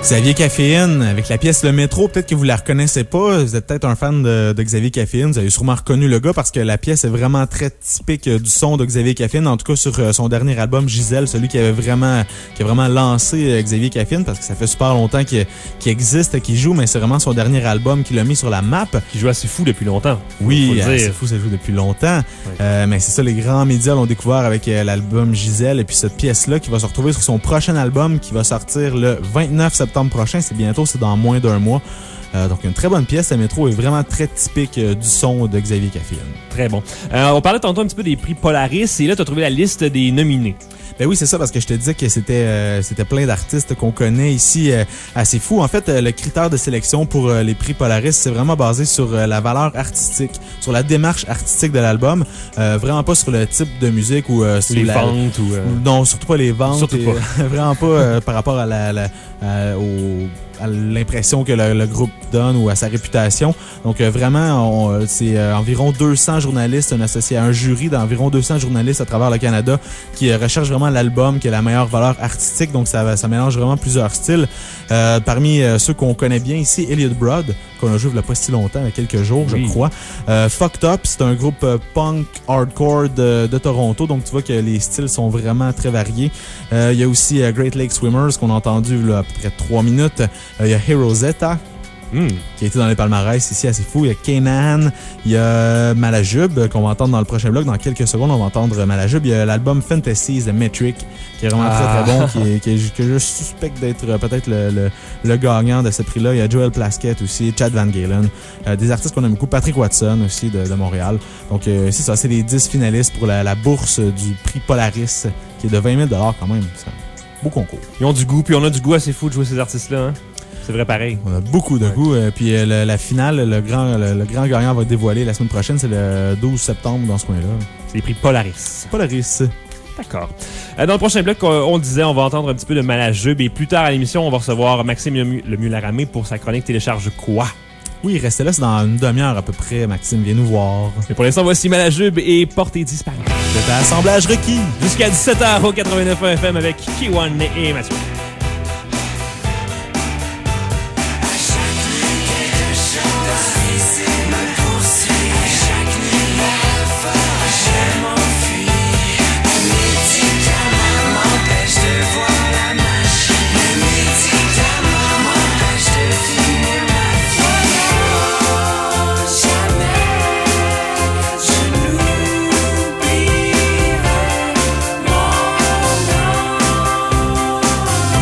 Xavier Caféine, avec la pièce Le Métro, peut-être que vous la reconnaissez pas, vous êtes peut-être un fan de, de Xavier Caféine, vous avez sûrement reconnu le gars parce que la pièce est vraiment très typique du son de Xavier Caféine, en tout cas sur son dernier album Gisèle, celui qui avait vraiment qui a vraiment lancé Xavier Caféine parce que ça fait super longtemps qu'il, qu'il existe, qu'il joue, mais c'est vraiment son dernier album qui l'a mis sur la map.
Qui joue assez fou depuis longtemps.
Oui, c'est fou, ça joue depuis longtemps. Oui. Euh, mais c'est ça, les grands médias l'ont découvert avec euh, l'album Gisèle et puis cette pièce-là qui va se retrouver sur son prochain album qui va sortir le vingt-neuf septembre prochain, c'est bientôt, c'est dans moins d'un mois. Euh, donc, une très bonne pièce. La Métro est vraiment très typique euh, du son de Xavier Caféine. Très bon.
Euh, on parlait tantôt un petit peu des prix Polaris et là, tu as trouvé la liste des nominés.
Ben oui, c'est ça, parce que je te disais que c'était euh, c'était plein d'artistes qu'on connaît ici, euh, assez fou. En fait, euh, le critère de sélection pour euh, les prix Polaris, c'est vraiment basé sur euh, la valeur artistique, sur la démarche artistique de l'album, euh, vraiment pas sur le type de musique ou euh, sur
les
la,
ventes ou euh...
non, surtout pas les ventes,
surtout
et,
pas.
vraiment pas euh, par rapport à la, la à, au à l'impression que le, le groupe donne ou à sa réputation. Donc euh, vraiment, on, c'est euh, environ deux cents journalistes, un associé à un jury d'environ deux cents journalistes à travers le Canada qui euh, recherchent vraiment l'album qui a la meilleure valeur artistique. Donc ça, ça mélange vraiment plusieurs styles. Euh, parmi euh, ceux qu'on connaît bien ici, Elliot Broad, qu'on a joué il n'y a pas si longtemps, il y a quelques jours, oui. je crois. Euh, Fucked Up, c'est un groupe euh, punk hardcore de, de Toronto. Donc tu vois que les styles sont vraiment très variés. Euh, il y a aussi euh, Great Lake Swimmers qu'on a entendu là, à peu près trois minutes. Il y a Herosetta, mm. qui a été dans les palmarès ici, assez fou. Il y a Kanan, il y a Malajube, qu'on va entendre dans le prochain bloc. Dans quelques secondes, on va entendre Malajube. Il y a l'album Fantasies de Metric, qui est vraiment ah. très, très bon, qui est, qui est, que je suspecte d'être peut-être le, le, le gagnant de ce prix-là. Il y a Joel Plaskett aussi, Chad Van Galen, euh, des artistes qu'on aime beaucoup. Patrick Watson aussi, de, de Montréal. Donc, euh, c'est ça, c'est les dix finalistes pour la, la bourse du prix Polaris, qui est de vingt mille dollars quand même. C'est un beau concours.
Ils ont du goût, puis on a du goût assez fou de jouer ces artistes-là, hein? C'est vrai pareil.
On a beaucoup de ouais. goût. Euh, puis euh, le, la finale, le grand, le, le grand gagnant va être dévoilé la semaine prochaine. C'est le douze septembre dans ce coin-là.
C'est les prix Polaris.
Polaris.
D'accord. Euh, dans le prochain bloc, on le disait, on va entendre un petit peu de Malajube. Et plus tard à l'émission, on va recevoir Maxime Lemieux-Laramé pour sa chronique Télécharge quoi?
Oui, restez là, c'est dans une demi-heure à peu près. Maxime, viens nous voir.
Mais pour l'instant, voici Malajube et Portée disparue.
C'est un assemblage requis.
Jusqu'à dix-sept heures au quatre-vingt-neuf F M avec Kiwan et Mathieu.
Jamais je n'oublierai mon nom.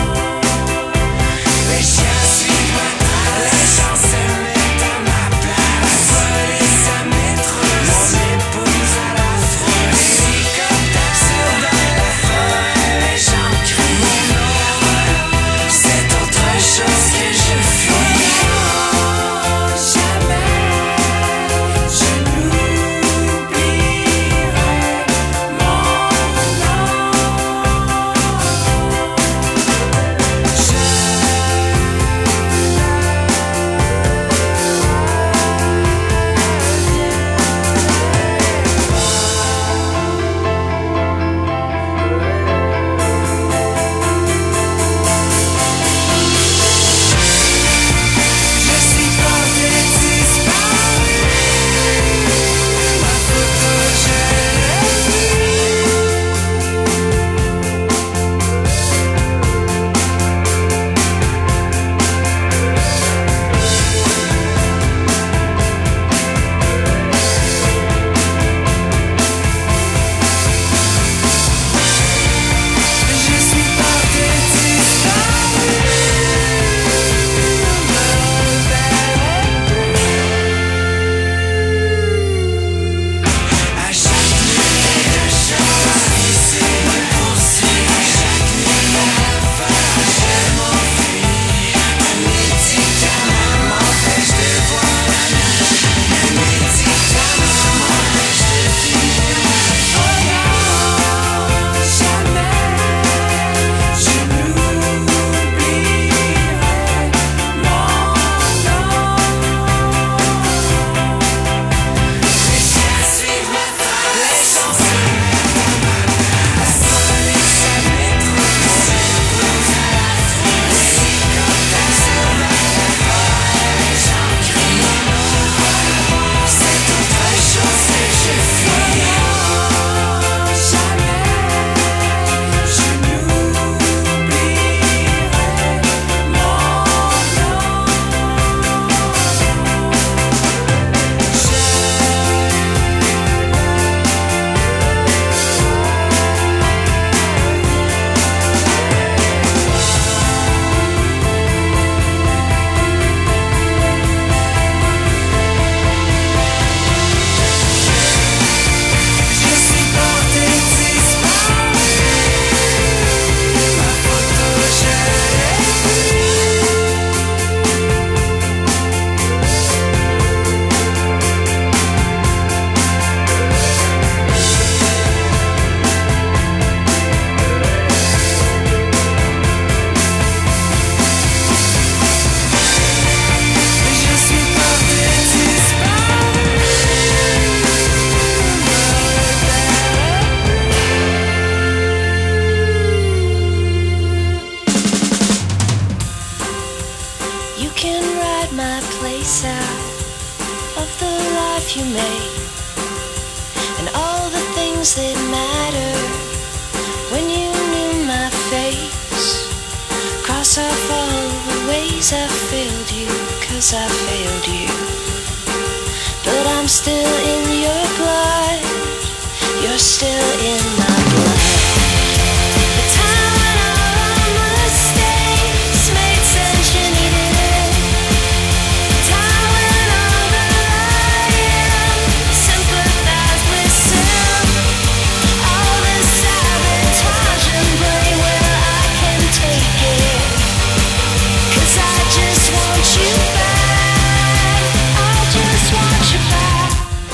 you made, and all the things that matter. When you knew my face, cross off all the ways I failed you, 'cause I failed you. But I'm still in your blood, you're still in my blood. The time when all our mistakes made sense, you needed it. The time when all that I am sympathized with sin. All this sabotage and blame, well, I can take it, 'cause I just want you back. I just want you back.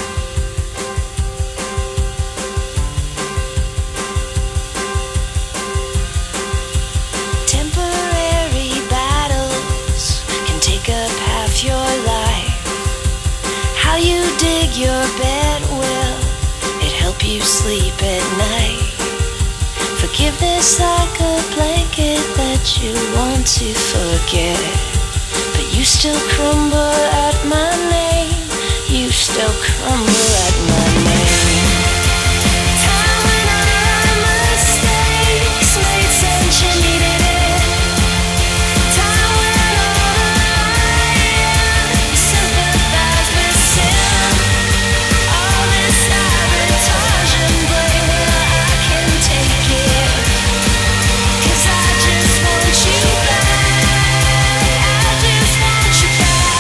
Temporary battles can take up half your life. How you dig your bed, will it help you sleep at night? Forgiveness like a blanket that you want to forget, but you still crumble at my name. You still crumble at my name. Time when our mistakes made sense, you needed it. Time when all I am sympathized with sin. All this sabotage and blame, well, I can take it, 'cause I just want you back. I just want you back.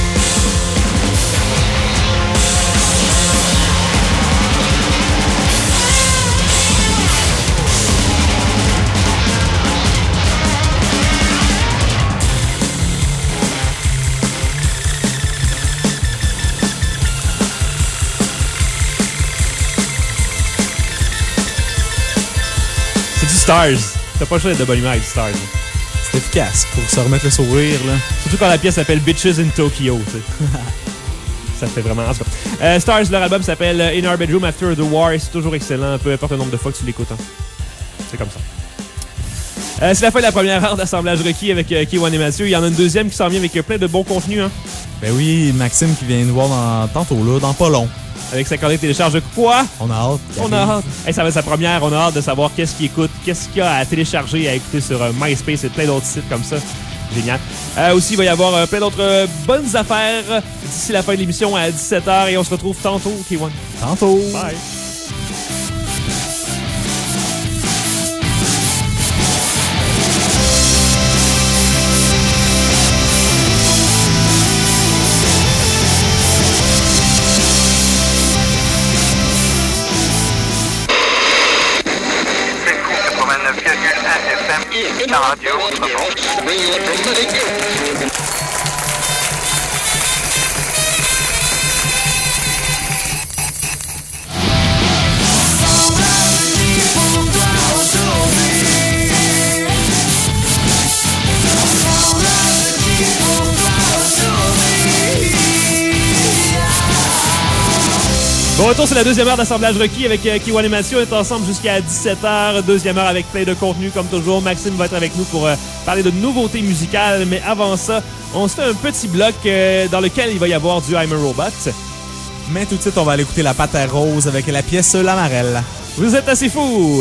C'est du Stars. T'as pas le choix d'être de bonne humeur avec du Stars. là.
C'est efficace pour se remettre le sourire, là.
Surtout quand la pièce s'appelle Bitches in Tokyo, tu sais. Ça fait vraiment... En tout cas. Euh, Stars, leur album s'appelle In Our Bedroom After the War et c'est toujours excellent, peu importe le nombre de fois que tu l'écoutes. Hein. C'est comme ça. Euh, c'est la fin de la première heure d'assemblage requis avec euh, K un et Mathieu. Il y en a une deuxième qui s'en vient avec euh, plein de bons contenus. Hein.
Ben oui, Maxime qui vient nous voir dans, tantôt, là, dans pas long.
Avec sa collègue télécharge de quoi?
On a hâte.
On a hâte. Hey, ça va être sa première. On a hâte de savoir qu'est-ce qu'il écoute, qu'est-ce qu'il y a à télécharger et à écouter sur euh, MySpace et plein d'autres sites comme ça. Génial. Euh, aussi, il va y avoir euh, plein d'autres euh, bonnes affaires d'ici la fin de l'émission à dix-sept heures et on se retrouve tantôt, K un.
Tantôt.
Bye.
quatre-vingt-neuf virgule un F M, la radio
Bon retour, c'est la deuxième heure d'assemblage requis avec euh, K un et Mathieu. On est ensemble jusqu'à dix-sept heures. Deuxième heure avec plein de contenu comme toujours. Maxime va être avec nous pour euh, parler de nouveautés musicales. Mais avant ça, on se fait un petit bloc euh, dans lequel il va y avoir du I'm a Robot.
Mais tout de suite, on va aller écouter la Panthère Rose avec la pièce La Marelle.
Vous êtes assez fous!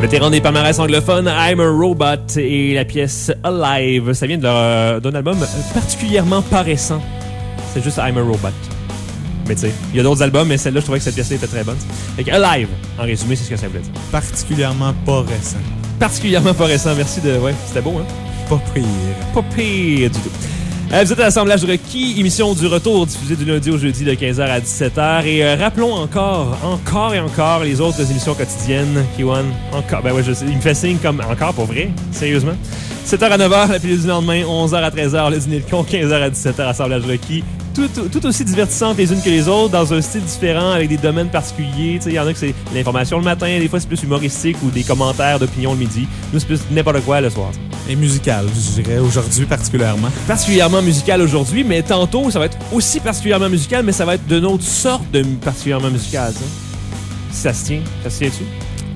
Vétéran des palmarès anglophones, I'm a Robot et la pièce Alive. Ça vient de leur, d'un album particulièrement pas récent. C'est juste I'm a Robot. Mais tu sais, il y a d'autres albums, mais celle-là, je trouvais que cette pièce-là était très bonne. Fait que Alive, en résumé, c'est ce que ça voulait dire.
Particulièrement pas récent.
Particulièrement pas récent, merci de... Ouais, c'était beau, hein?
Pas pire.
Pas pire du tout. Euh, vous êtes à l'Assemblage requis, émission du retour diffusée du lundi au jeudi de quinze heures à dix-sept heures. Et euh, rappelons encore, encore et encore les autres émissions quotidiennes. Kiwan, encore, ben ouais, je sais, il me fait signe comme encore pour vrai, sérieusement. sept heures à neuf heures, la pilule du lendemain, onze heures à treize heures, le dîner de con, quinze heures à dix-sept heures, Assemblage requis. Tout, tout, tout aussi divertissantes les unes que les autres, dans un style différent, avec des domaines particuliers. Il y en a que c'est l'information le matin, des fois c'est plus humoristique ou des commentaires d'opinion le midi. Nous, c'est plus n'importe quoi le soir.
Et musical, je dirais, aujourd'hui particulièrement.
Particulièrement musical aujourd'hui, mais tantôt, ça va être aussi particulièrement musical, mais ça va être d'une autre sorte de particulièrement musical, ça. Si ça se tient, ça se tient-tu?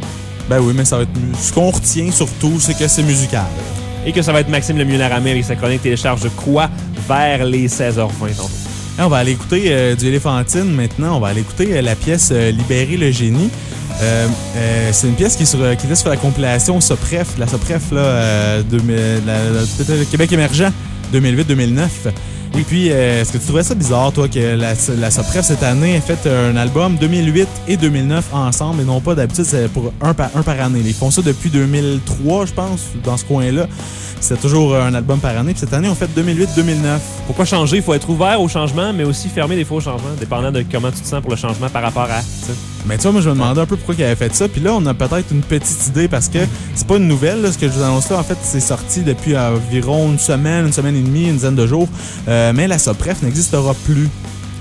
Ben oui, mais ça va être... Ce qu'on retient surtout, c'est que c'est musical.
Et que ça va être Maxime Lemieux-Laramé avec sa chronique Télécharge quoi vers les seize heures vingt tantôt.
Là, on va aller écouter euh, du Éléphantine maintenant. On va aller écouter euh, la pièce euh, Libérer le génie. Euh, euh, c'est une pièce qui, sur, qui était sur la compilation Sopref, la Sopref, là, euh, de, la, la, la, Québec émergent deux mille huit deux mille neuf. Et puis, euh, est-ce que tu trouvais ça bizarre, toi, que la, la Sopref, cette année, ait fait un album deux mille huit et deux mille neuf ensemble, et non pas d'habitude, c'est pour un par, un par année. Ils font ça depuis deux mille trois, je pense, dans ce coin-là. C'est toujours un album par année. Puis cette année, on fait deux mille huit deux mille neuf.
Pourquoi changer? Il faut être ouvert au changement, mais aussi fermer des fois au changement, dépendant de comment tu te sens pour le changement par rapport à... T'sais.
Mais tu vois, moi, je me demandais un peu pourquoi il avait fait ça. Puis là, on a peut-être une petite idée parce que c'est pas une nouvelle, là, ce que je vous annonce là. En fait, c'est sorti depuis environ une semaine, une semaine et demie, une dizaine de jours. Euh, mais la Sopref n'existera plus.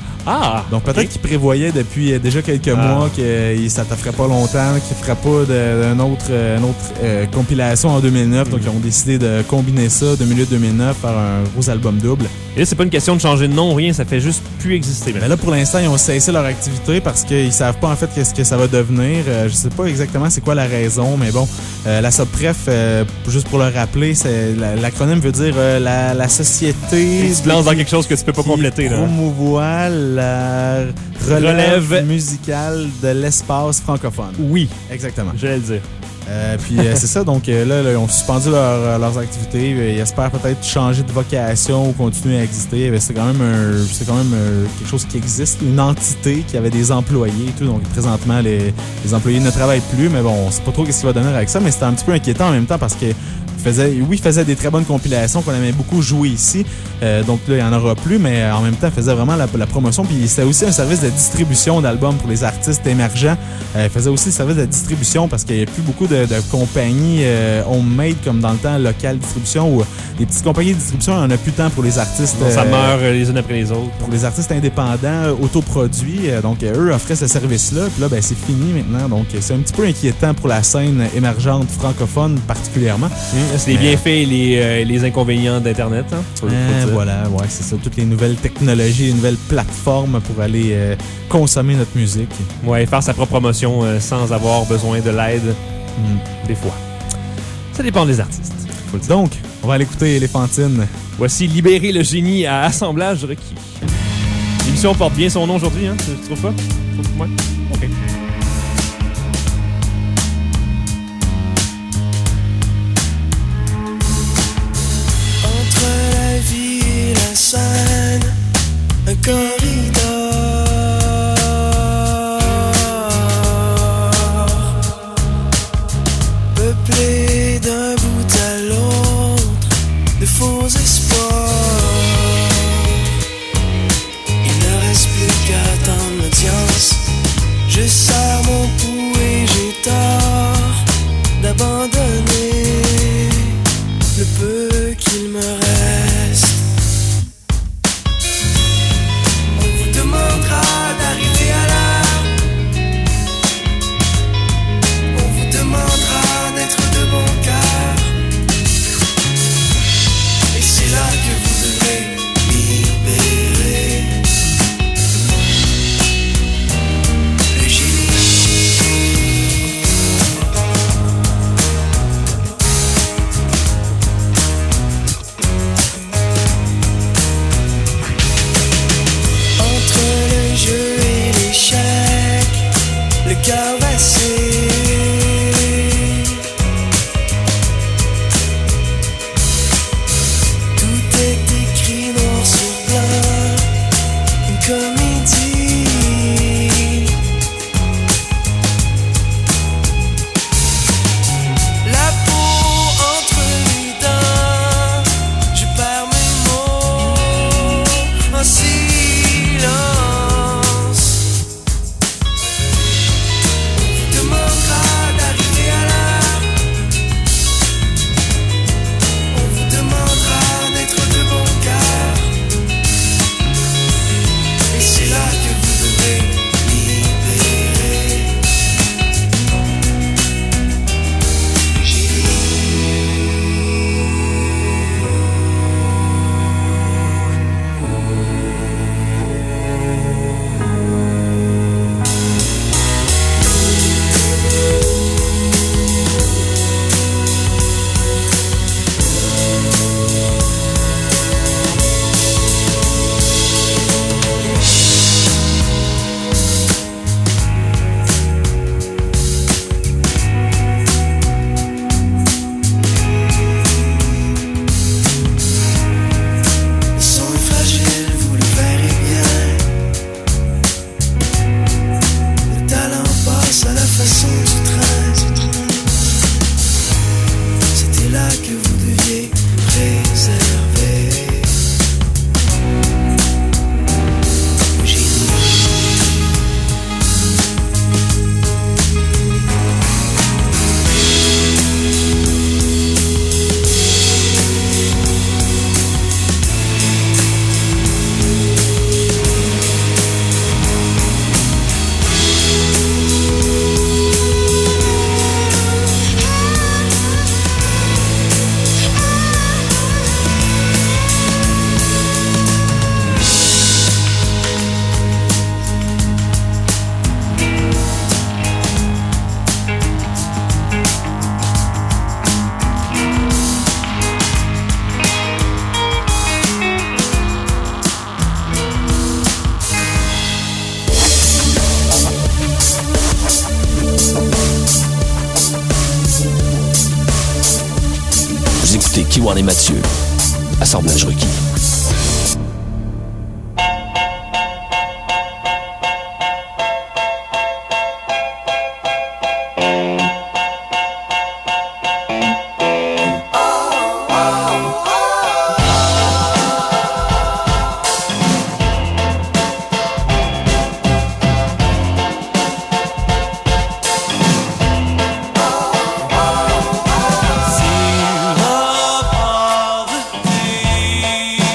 Ah!
Donc peut-être okay. qu'ils prévoyaient depuis déjà quelques ah. mois que ça ne ferait pas longtemps, qu'ils ne feraient pas d'une autre, une autre euh, compilation en deux mille neuf. Mm. Donc ils ont décidé de combiner ça, deux mille huit deux mille neuf, par un gros album double.
Et là, c'est pas une question de changer de nom ou rien, ça fait juste plus exister.
Mais là, pour l'instant, ils ont cessé leur activité parce qu'ils savent pas en fait qu'est-ce que ça va devenir. Euh, je sais pas exactement c'est quoi la raison, mais bon, euh, la Sopref, euh, juste pour le rappeler, c'est, l'acronyme veut dire euh, la, la société...
Et tu te lances dans quelque chose que tu peux pas compléter.
Promouvoir la relève, relève musicale de l'espace francophone.
Oui.
Exactement.
J'allais le dire.
Euh, puis euh, c'est ça, donc euh, là, là, ils ont suspendu leur, leurs activités. Ils espèrent peut-être changer de vocation ou continuer à exister. Mais c'est quand même, un, c'est quand même un, quelque chose qui existe, une entité qui avait des employés et tout. Donc présentement, les, les employés ne travaillent plus. Mais bon, on sait pas trop ce qu'il va donner avec ça. Mais c'était un petit peu inquiétant en même temps parce que faisait, oui, il faisait des très bonnes compilations qu'on aimait beaucoup jouer ici. Euh, donc là, il n'y en aura plus, mais en même temps, il faisait vraiment la, la promotion. Puis c'était aussi un service de distribution d'albums pour les artistes émergents. Euh, il faisait aussi le service de distribution parce qu'il n'y a plus beaucoup de, de compagnies euh, homemade comme dans le temps, local distribution ou des petites compagnies de distribution, il n'y en a plus tant pour les artistes.
Non, ça euh, meurt les unes après les autres.
Pour les artistes indépendants, autoproduits. Euh, donc, eux offraient ce service-là. Puis là, ben, c'est fini maintenant. Donc, c'est un petit peu inquiétant pour la scène émergente francophone particulièrement.
Mmh. C'est les bienfaits et les, euh, les inconvénients d'Internet. Hein, faut, faut
euh, voilà, ouais, c'est ça. Toutes les nouvelles technologies, les nouvelles plateformes pour aller euh, consommer notre musique.
Ouais, faire sa propre promotion euh, sans avoir besoin de l'aide, mmh. des fois. Ça dépend des artistes.
Faut le dire. Donc, on va aller écouter Éléphantine.
Voici Libérer le génie à Assemblage requis. L'émission porte bien son nom aujourd'hui, hein? Tu, tu trouves pas? Tu trouves moi? OK.
Scène, un corridor peuplé d'un bout à l'autre de faux espoirs. Il ne reste plus qu'à attendre l'audience. Je sers mon pouls et j'ai tort d'abandonner le peu qu'il me reste. D'arriver à l'heure, on vous demandera d'être de bon cœur, et c'est là que vous devez libérer le génie. Le cœur vacille,
façon du train. C'était là que vous deviez préserver. J'ai dit
Kiwan et Mathieu, assemblage requis.
all the things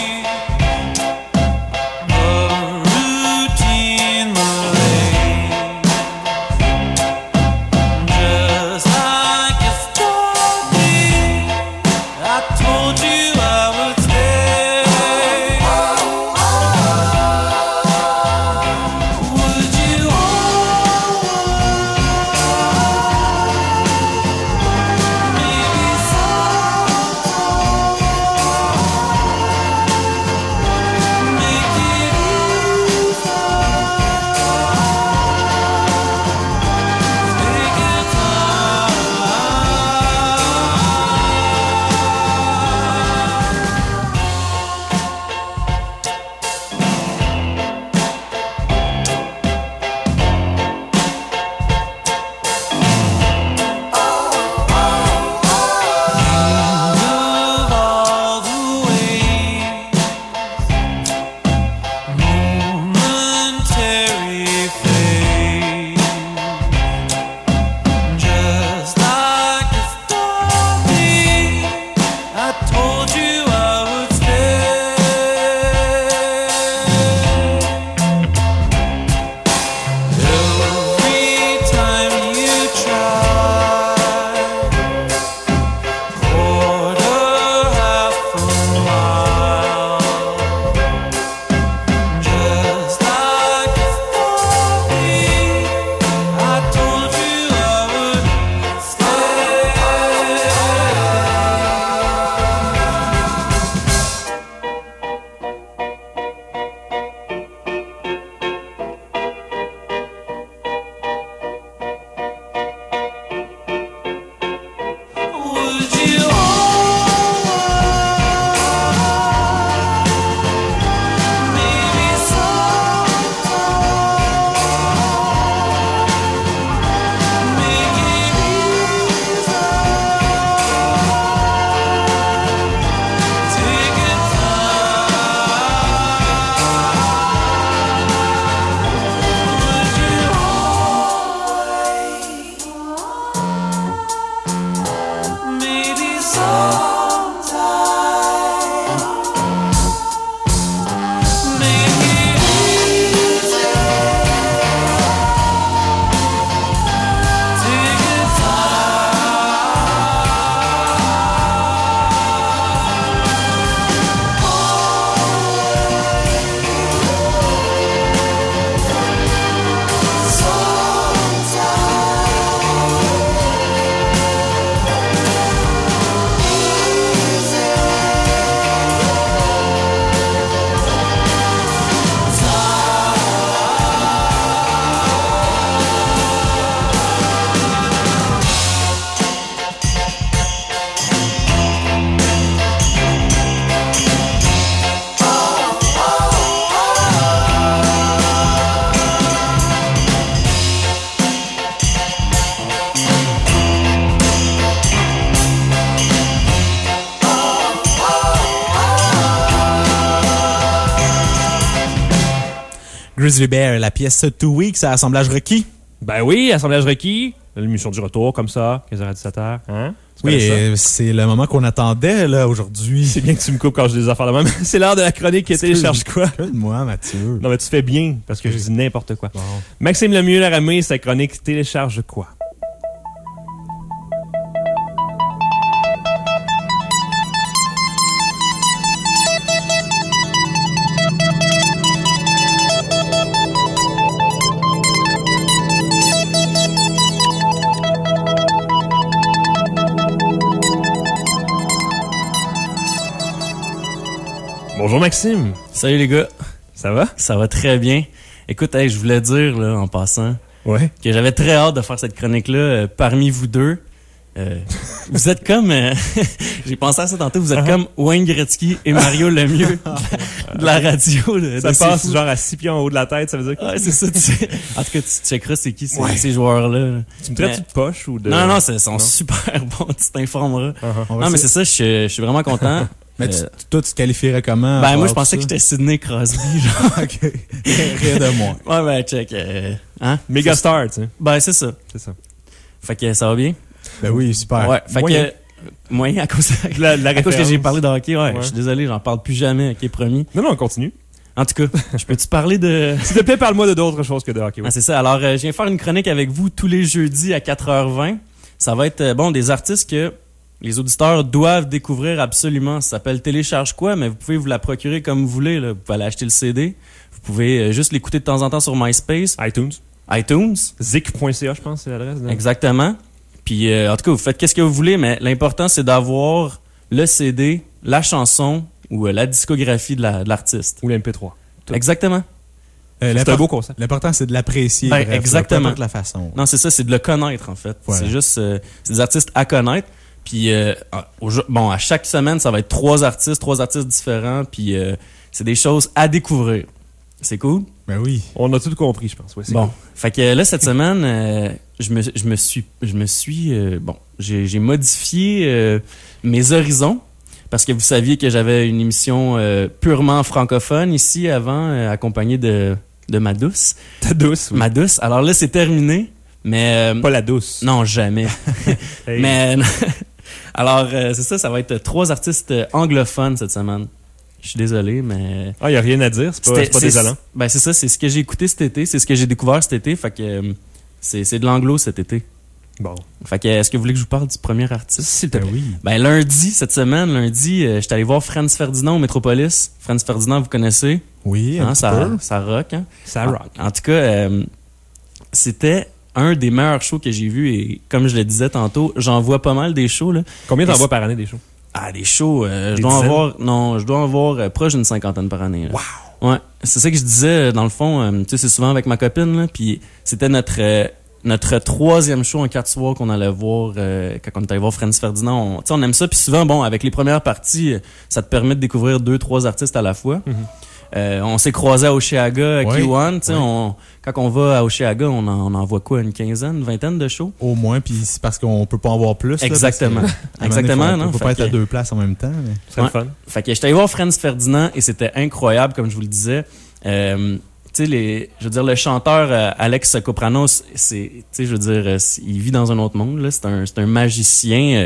Grizzly Bear, la pièce Two Weeks à Assemblage requis.
Ben oui, Assemblage requis. L'émission du retour, comme ça, quinze heures à dix-sept heures. Hein? Tu
Oui,
connais ça?
euh, c'est le moment qu'on attendait, là, aujourd'hui.
C'est bien que tu me coupes quand je dis des affaires de même. C'est l'heure de la chronique qui télécharge quoi?
Moi, Mathieu.
Non, mais tu fais bien, parce que je dis n'importe quoi.
Bon.
Maxime Lemieux-Laramé, sa chronique télécharge quoi? Bonjour Maxime.
Salut les gars.
Ça va?
Ça va très bien. Écoute, hey, je voulais dire, là, en passant,
Ouais.
que j'avais très hâte de faire cette chronique-là euh, parmi vous deux. Euh, vous êtes comme... euh, j'ai pensé à ça tantôt. Vous êtes
Uh-huh.
comme Wayne Gretzky et Mario Lemieux de la radio. De,
Ça
de
passe
C'est Fou.
genre à six pieds en haut de la tête, ça veut dire que
Ouais, c'est ça. Tu sais. En tout cas, tu checkeras c'est qui ces,
Ouais.
ces joueurs-là. là.
tu me traites
Mais-
de poche ou de...
Non, non, ils sont
Non?
super bons. Tu t'informeras.
Uh-huh.
On va
Non, mais
essayer-
c'est ça. Je, je suis vraiment content.
Mais tu-
Euh,
toi, tu te qualifierais comment?
ben,
à
moi,
faire
je pensais
tout
que
ça?
j'étais Sidney Crosby. Genre.
OK. Rien de moins.
Ouais, ben, check. Euh, hein?
Méga star, tu sais.
Ben, c'est ça.
C'est ça.
Fait que ça va bien.
Ben oui, super.
Ouais, fait
moyen.
que moyen à cause,
La, la
à cause que
référence.
j'ai parlé de hockey, ouais,
Ouais.
je suis désolé, j'en parle plus jamais, ok, promis.
Non, non, on continue.
En tout cas, je peux-tu parler de...
S'il te plaît, parle-moi de d'autres choses que de hockey. Ouais.
Ah, c'est ça, alors euh, je viens faire une chronique avec vous tous les jeudis à quatre heures vingt. Ça va être, euh, bon, des artistes que les auditeurs doivent découvrir absolument. Ça s'appelle Télécharge quoi, mais vous pouvez vous la procurer comme vous voulez, là. Vous pouvez aller acheter le C D, vous pouvez euh, juste l'écouter de temps en temps sur MySpace,
iTunes.
iTunes,
zik point c a, je pense, c'est l'adresse. de-
exactement. Puis, euh, en tout cas, vous faites qu'est-ce que vous voulez, mais l'important, c'est d'avoir le C D, la chanson ou euh, la discographie de la- de l'artiste.
Ou l'M P trois. Tout.
Exactement.
Euh,
C'est
l'import-
un beau concept.
L'important, c'est de l'apprécier.
Ben,
bref,
exactement.
Peu importe la façon.
Non, c'est ça, c'est de le connaître, en fait.
Voilà.
C'est juste, euh, c'est des artistes à connaître. Puis, euh, au jeu- bon, à chaque semaine, ça va être trois artistes, trois artistes différents. Puis, euh, c'est des choses à découvrir. C'est cool?
Ben oui.
On a tout compris, je pense. Ouais, c'est
Bon.
cool.
Fait que là, cette semaine, euh, je, me, je me suis, je me suis, euh, bon, j'ai j'ai modifié euh, mes horizons. Parce que vous saviez que j'avais une émission euh, purement francophone ici avant, euh, accompagnée de, de ma douce.
Ta douce, oui.
Ma douce. Alors là, c'est terminé. Mais. euh,
Pas la douce.
Non, jamais.
Hey.
Mais. Alors, euh, c'est ça, ça va être trois artistes euh, anglophones cette semaine. Je suis désolé, mais.
Ah, il n'y a rien à dire, c'est pas,
C'était-
c'est pas
c'est-
désolant.
Ben, c'est ça, c'est ce que j'ai écouté cet été, c'est ce que j'ai découvert cet été. Fait que. euh, c'est c'est de l'anglo cet été.
Bon.
Fait que, est-ce que vous voulez que je vous parle du premier artiste?
S'il te
Ben
plaît.
oui.
Ben, lundi, cette semaine, lundi, euh, j'étais allé voir Franz Ferdinand au Métropolis. Franz Ferdinand, vous connaissez?
Oui, un
Hein,
petit
ça,
peu.
ça rock, hein?
Ça rock.
En, en tout cas, euh, c'était un des meilleurs shows que j'ai vu et comme je le disais tantôt, j'en vois pas mal des shows, là.
Combien t'en
Et
vois par année des shows?
Ah, des shows, euh, je
Des
dois en
dizaines?
voir, non, je dois en voir euh, proche d'une cinquantaine par année. Là. Wow! Ouais, c'est ça que je disais, euh, dans le fond, euh, tu sais, c'est souvent avec ma copine, là, puis c'était notre euh, notre troisième show en quatre soirs qu'on allait voir euh, quand on était allé voir Franz Ferdinand. On, tu sais, on aime ça, puis souvent, bon, avec les premières parties, euh, ça te permet de découvrir deux, trois artistes à la fois.
Mhm.
Euh, on s'est croisés à Osheaga, à
Ouais,
Q un, tu sais,
ouais.
on, quand on va à Osheaga, on en, on en voit quoi, une quinzaine, une vingtaine de shows?
Au moins, puis c'est parce qu'on peut pas en voir plus. là,
Exactement.
parce que, à un moment donné,
Exactement,
faut-
non?
On peut
Fait
pas être à
que-
deux places en même temps. mais-
C'est
Ouais.
le fun.
Fait que j'étais allé voir Franz Ferdinand et c'était incroyable, comme je vous le disais. Euh, tu sais, les, je veux dire, le chanteur euh, Alex Kopranos, c'est, tu sais, je veux dire, euh, c'est- il vit dans un autre monde, là. C'est un, c'est un magicien. euh,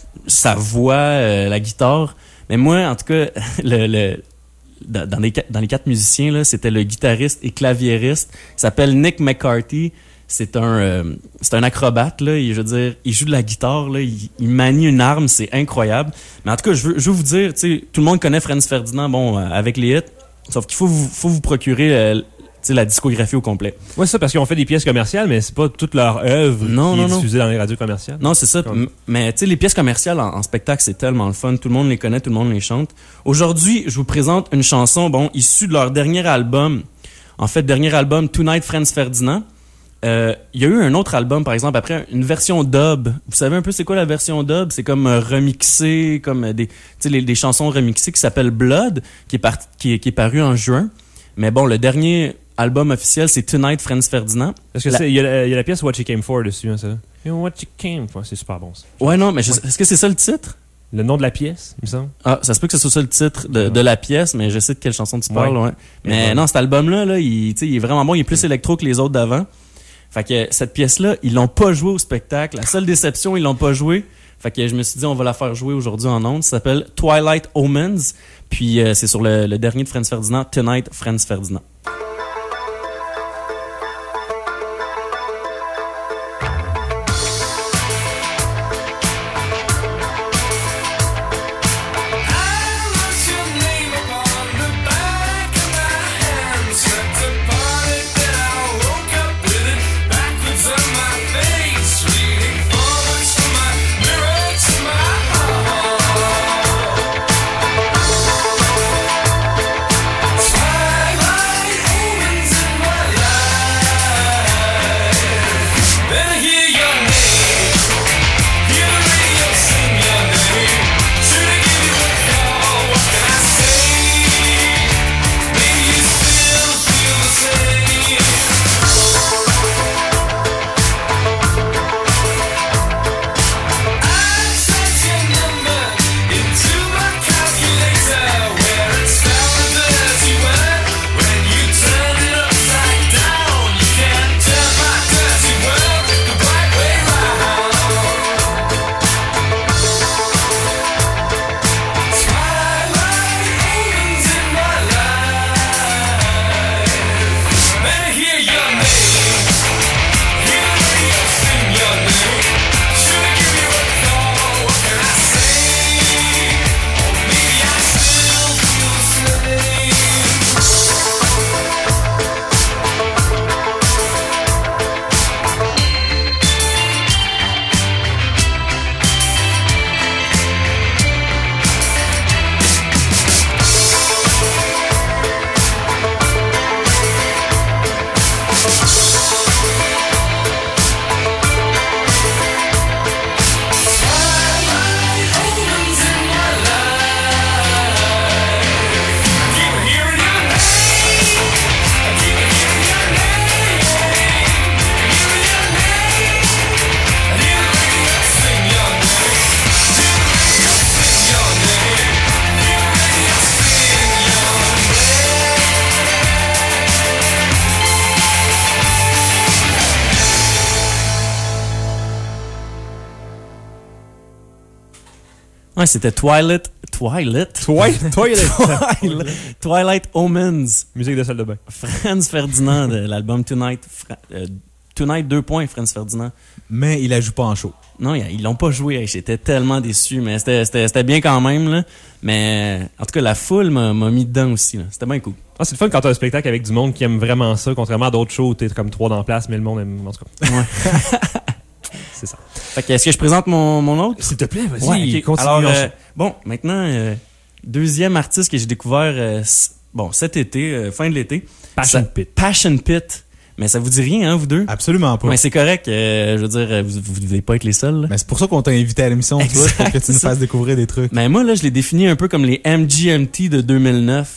sa voix, euh, la guitare. Mais moi, en tout cas, le, le dans, dans les, quatre- dans les quatre musiciens, là, c'était le guitariste et claviériste. Il s'appelle Nick McCarthy. C'est un, euh, c'est un acrobate, là. Il, je veux dire, il joue de la guitare, là. Il, il manie une arme, c'est incroyable. Mais en tout cas, je veux, je veux vous dire, tu sais, tout le monde connaît Franz Ferdinand, bon, euh, avec les hits. Sauf qu'il faut vous, faut vous procurer, euh, tu sais, la discographie au complet.
Ouais, c'est ça, parce qu'ils ont fait des pièces commerciales, mais c'est pas toute leur œuvre
Non,
qui
non,
est
non.
diffusée dans les radios commerciales.
Non, c'est ça.
Comme-
M- Mais tu sais, les pièces commerciales en, en spectacle, c'est tellement le fun. Tout le monde les connaît, tout le monde les chante. Aujourd'hui, je vous présente une chanson, bon, issue de leur dernier album. En fait, dernier album, Tonight Franz Ferdinand. Euh, Il y a eu un autre album, par exemple, après, une version dub. Vous savez un peu c'est quoi la version dub? C'est comme euh, remixé, comme euh, des, tu sais, les- des chansons remixées qui s'appellent Blood, qui est, par- qui, est, qui est paru en juin. Mais bon, le dernier album officiel, c'est Tonight Franz Ferdinand.
Parce que
La-
c'est- il y, a la- il y a la pièce What You Came For dessus, hein, ça. You know what you came for. C'est super bon, ça.
Ouais, non, mais je- est-ce que c'est ça le titre?
Le nom de la pièce, il me semble.
Ah, ça se peut que ce soit ça le titre de, de la pièce, mais je sais de quelle chanson tu parles. Ouais. Ouais. Mais ouais. non, cet album-là, là, il, il est vraiment bon. Il est plus électro que les autres d'avant. Fait que cette pièce-là, ils l'ont pas jouée au spectacle. La seule déception, ils l'ont pas jouée. Fait que je me suis dit, on va la faire jouer aujourd'hui en ondes. Ça s'appelle Twilight Omens. Puis euh, c'est sur le, le dernier de Franz Ferdinand, Tonight, Franz Ferdinand. Ouais, c'était Twilight. Twilight?
Twilight? Twilight.
Twilight. Twilight Omens.
Musique de salle de bain.
Franz Ferdinand de l'album Tonight. Fra- euh, Tonight deux points, Franz Ferdinand.
Mais il la joue pas en show.
Non, ils l'ont pas joué. J'étais tellement déçu, mais c'était, c'était, c'était bien quand même, là. Mais en tout cas, la foule m'a, m'a mis dedans aussi, là. C'était bien cool.
Ah, c'est le fun quand t'as un spectacle avec du monde qui aime vraiment ça, contrairement à d'autres shows où t'es comme trois dans la place, mais le monde aime. En tout cas. Ouais. C'est ça.
Fait que, est-ce que je présente mon, mon autre?
S'il te plaît, vas-y.
Ouais,
okay, continue.
Alors, euh, bon, maintenant, euh, deuxième artiste que j'ai découvert, euh, c- bon, cet été, euh, fin de l'été.
Passion
ça,
Pit.
Passion Pit. Mais ça vous dit rien, hein, vous deux?
Absolument pas.
Mais c'est correct. Euh, je veux dire, vous, vous devez pas être les seuls. Là.
Mais c'est pour ça qu'on t'a invité à l'émission, tu vois, pour que tu nous fasses découvrir des trucs.
Mais moi, là, je l'ai défini un peu comme les M G M T de deux mille neuf.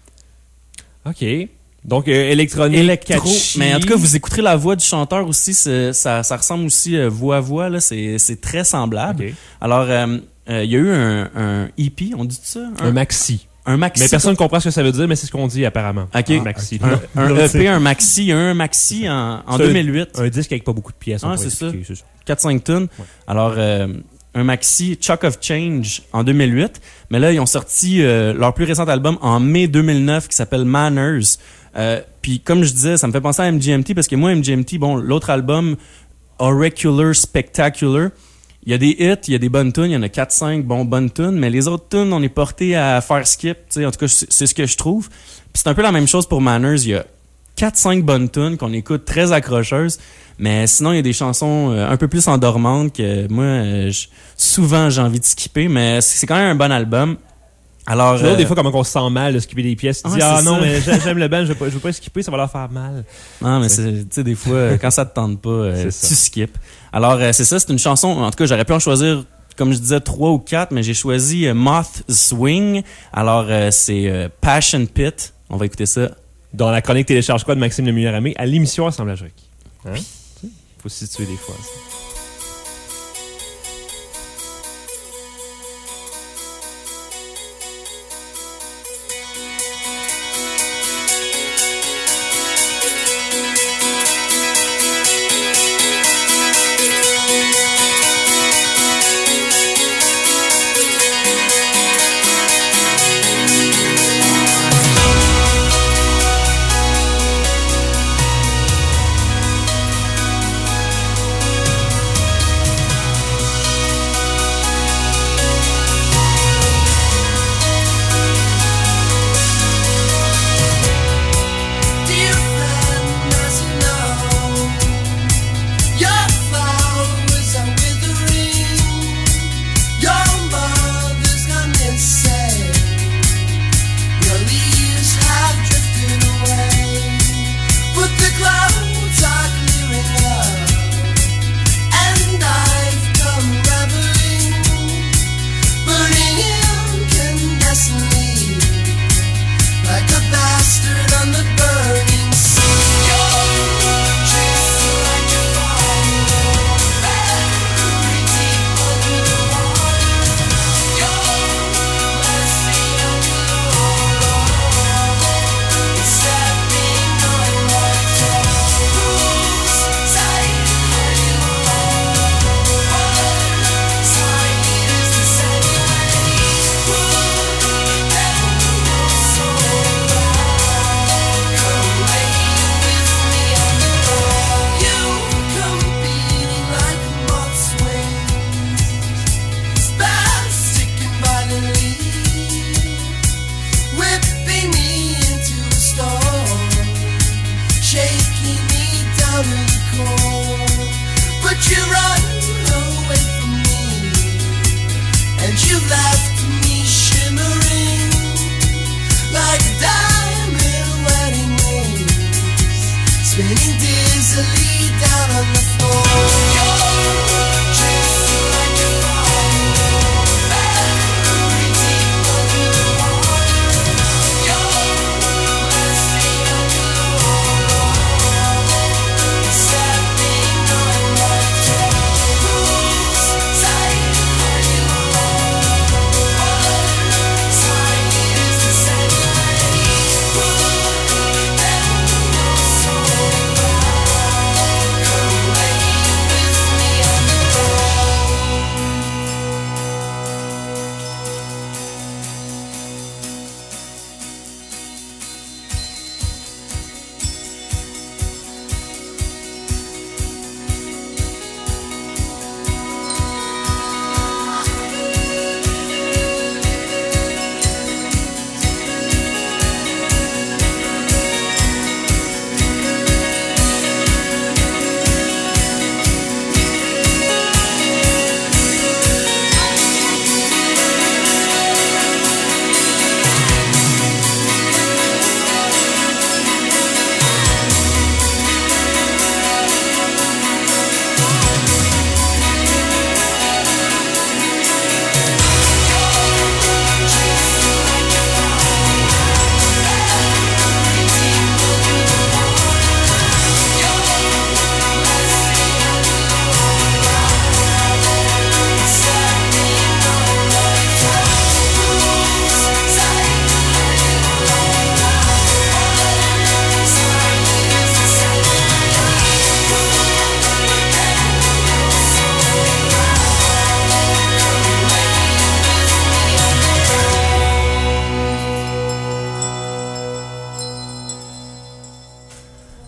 OK. Donc, euh, électronique,
Électro.
catchy.
Mais en tout cas, vous écouterez la voix du chanteur aussi. Ça, ça ressemble aussi euh, voix à voix. Là, c'est, c'est très semblable. Okay. Alors, il euh, euh, y a eu un, un E P, on dit ça?
Un, un maxi.
Un maxi.
Mais personne ne comprend ce que ça veut dire, mais c'est ce qu'on dit apparemment.
OK.
Un maxi.
Un, un E P, un maxi, un maxi en, en deux mille huit.
Un, un disque avec pas beaucoup de pièces.
Ah, c'est ça. c'est ça. quatre cinq tonnes. Ouais. Alors, euh, un maxi Chock of Change en deux mille huit. Mais là, ils ont sorti euh, leur plus récent album en mai deux mille neuf qui s'appelle Manners. Euh, Puis comme je disais, ça me fait penser à M G M T parce que moi, M G M T, bon, l'autre album, Auricular Spectacular, il y a des hits, il y a des bonnes tunes, il y en a quatre cinq bon, bonnes tunes, mais les autres tunes, on est porté à faire skip, tu sais, en tout cas, c'est, c'est ce que je trouve. Puis c'est un peu la même chose pour Manners, il y a quatre cinq bonnes tunes qu'on écoute très accrocheuses, mais sinon, il y a des chansons euh, un peu plus endormantes que moi, euh, je, souvent, j'ai envie de skipper, mais c'est, c'est quand même un bon album. Alors,
tu vois,
euh,
des fois, comment on se sent mal de skipper des pièces. Tu
ah,
dis, ah non,
ça.
mais j'aime le band, je veux pas, je veux pas skipper, ça va leur faire mal.
Non, mais c'est, tu sais, des fois, quand ça te tente pas, euh, tu skippes. Alors, euh, c'est ça, c'est une chanson, en tout cas, j'aurais pu en choisir, comme je disais, trois ou quatre, mais j'ai choisi euh, Moth Swing. Alors, euh, c'est euh, Passion Pit. On va écouter ça.
Dans la chronique Télécharge quoi de Maxime Le Meilleur-Aimé à l'émission Assemblage Rocky. Hein? Oui. Faut se situer des fois, ça.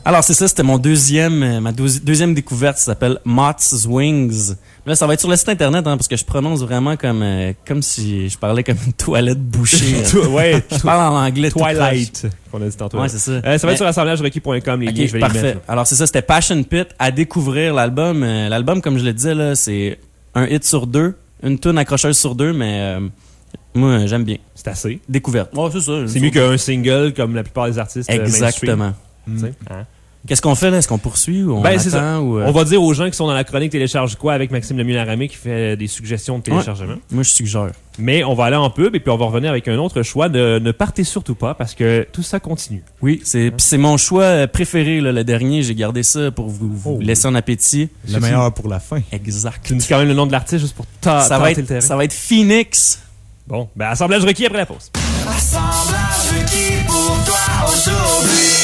Alors, c'est ça, c'était mon deuxième, euh, ma douzi- deuxième découverte. Ça s'appelle Moth's Wings. Là, ça va être sur le site internet, hein, parce que je prononce vraiment comme, euh, comme si je parlais comme une toilette bouchée.
Ouais.
Je parle en anglais. tout
Twilight, qu'on a dit tantôt.
Ouais, c'est ça.
Euh, ça va
Mais-
être sur assemblage requis point com, les
Ok,
liens, je vais
parfait.
les mettre. là.
Alors, c'est ça, c'était Passion Pit à découvrir l'album. Euh, l'album, comme je le disais, là, c'est un hit sur deux, une tune accrocheuse sur deux, mais euh, moi, j'aime bien.
C'est assez.
Découverte. Ouais, c'est ça.
C'est mieux qu'un single comme la plupart des artistes. euh,
Exactement.
mainstream, tu sais. Hein?
Qu'est-ce qu'on fait là? Est-ce qu'on poursuit ou on
Ben,
attend?
c'est ça.
Ou, euh,
On va dire aux gens qui sont dans la chronique Télécharge quoi avec Maxime Lemieux-Laramé qui fait des suggestions de téléchargement.
Moi, je suggère.
Mais on va aller en pub et puis on va revenir avec un autre choix. Ne, ne partez surtout pas parce que tout ça continue.
Oui, c'est puis c'est mon choix euh, préféré, là, le dernier. J'ai gardé ça pour vous, vous
Oh.
laisser en appétit.
Le meilleur pour la fin.
Exact.
Tu nous dis quand même le nom de l'artiste juste pour ta-
Ça va,
tenter le terrain.
être, ça va être Phoenix.
Bon, ben assemblage requis après la pause.
Assemblage requis pour toi aujourd'hui.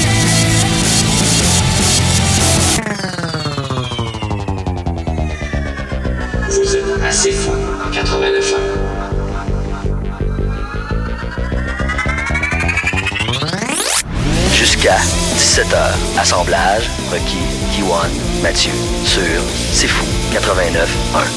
Vous êtes assez fou, quatre-vingt-neuf ans.
Jusqu'à dix-sept heures. Assemblage, requis, Kiwan, Mathieu, sur C'est Fou, quatre-vingt-neuf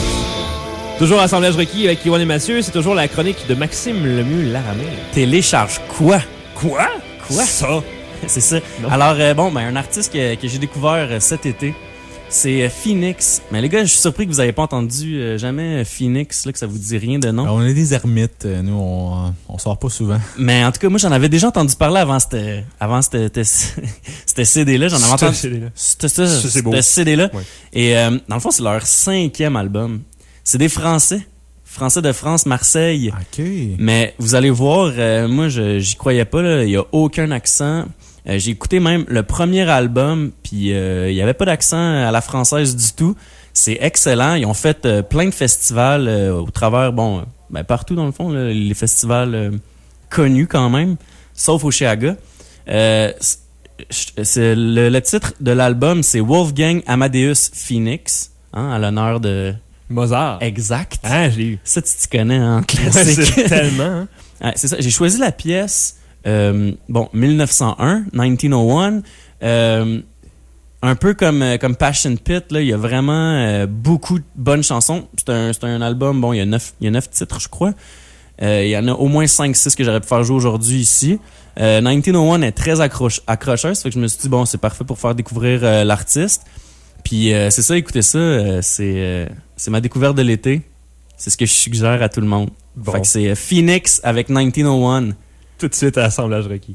un.
Toujours assemblage requis avec Yoann et Mathieu. C'est toujours la chronique de Maxime Lemieux-Laramé.
Télécharge quoi?
Quoi?
Quoi?
Ça?
C'est ça.
Non.
Alors, euh, bon, ben, un artiste que, que j'ai découvert euh, cet été, c'est euh, Phoenix. Mais les gars, je suis surpris que vous n'avez pas entendu euh, jamais euh, Phoenix, là, que ça vous dit rien de nom.
Alors, on est des ermites. euh, Nous, on, on sort pas souvent.
Mais en tout cas, moi, j'en avais déjà entendu parler avant cette, avant cette, cette, cette C D-là. J'en avais
Ce
entendu.
C D-là.
C'était ça,
Ça, c'est beau.
ce C D-là.
Ouais.
Et euh, dans le fond, c'est leur cinquième album. C'est des Français. Français de France, Marseille.
OK.
Mais vous allez voir, euh, moi, je j'y croyais pas. là. Il y a aucun accent. Euh, j'ai écouté même le premier album, puis euh, il y avait pas d'accent à la française du tout. C'est excellent. Ils ont fait euh, plein de festivals euh, au travers, bon, euh, ben, partout dans le fond, là, les festivals euh, connus quand même, sauf au Chiaga. Euh, c'est- c'est le, le titre de l'album, c'est Wolfgang Amadeus Phoenix, hein, à l'honneur de
Mozart.
Exact.
Ah, je l'ai eu.
Ça, tu t'y connais en
Ouais,
classique.
c'est tellement. Hein?
Ouais, c'est ça. J'ai choisi la pièce, euh, bon, mille neuf cent un, dix-neuf oh un. Euh, un peu comme, euh, comme Passion Pit, là, il y a vraiment euh, beaucoup de bonnes chansons. C'est un, c'est un album, bon, il y a neuf, il y a neuf titres, je crois. Euh, il y en a au moins cinq six que j'aurais pu faire jouer aujourd'hui ici. Euh, dix-neuf oh un est très accroche, accrocheuse, ça fait que je me suis dit, bon, c'est parfait pour faire découvrir euh, l'artiste. Puis euh, c'est ça, écoutez ça, euh, c'est, euh, c'est ma découverte de l'été. C'est ce que je suggère à tout le monde.
Bon.
Fait que c'est euh, Phoenix avec dix-neuf oh un.
Tout de suite à assemblage requis.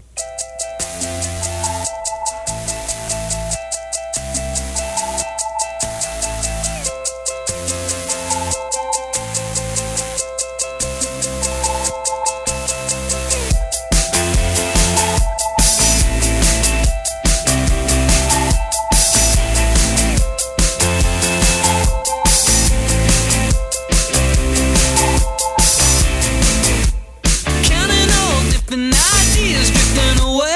Counting all different ideas drifting away.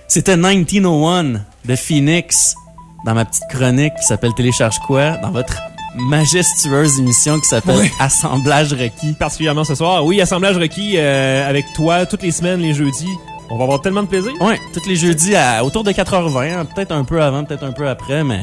C'était dix-neuf oh un de Phoenix dans ma petite chronique qui s'appelle Télécharge quoi? Dans votre majestueuse émission qui s'appelle oui. Assemblage requis.
Particulièrement ce soir. Oui, Assemblage requis euh, avec toi toutes les semaines, les jeudis. On va avoir tellement de plaisir.
Oui, tous les jeudis à autour de quatre heures vingt, hein, peut-être un peu avant, peut-être un peu après, mais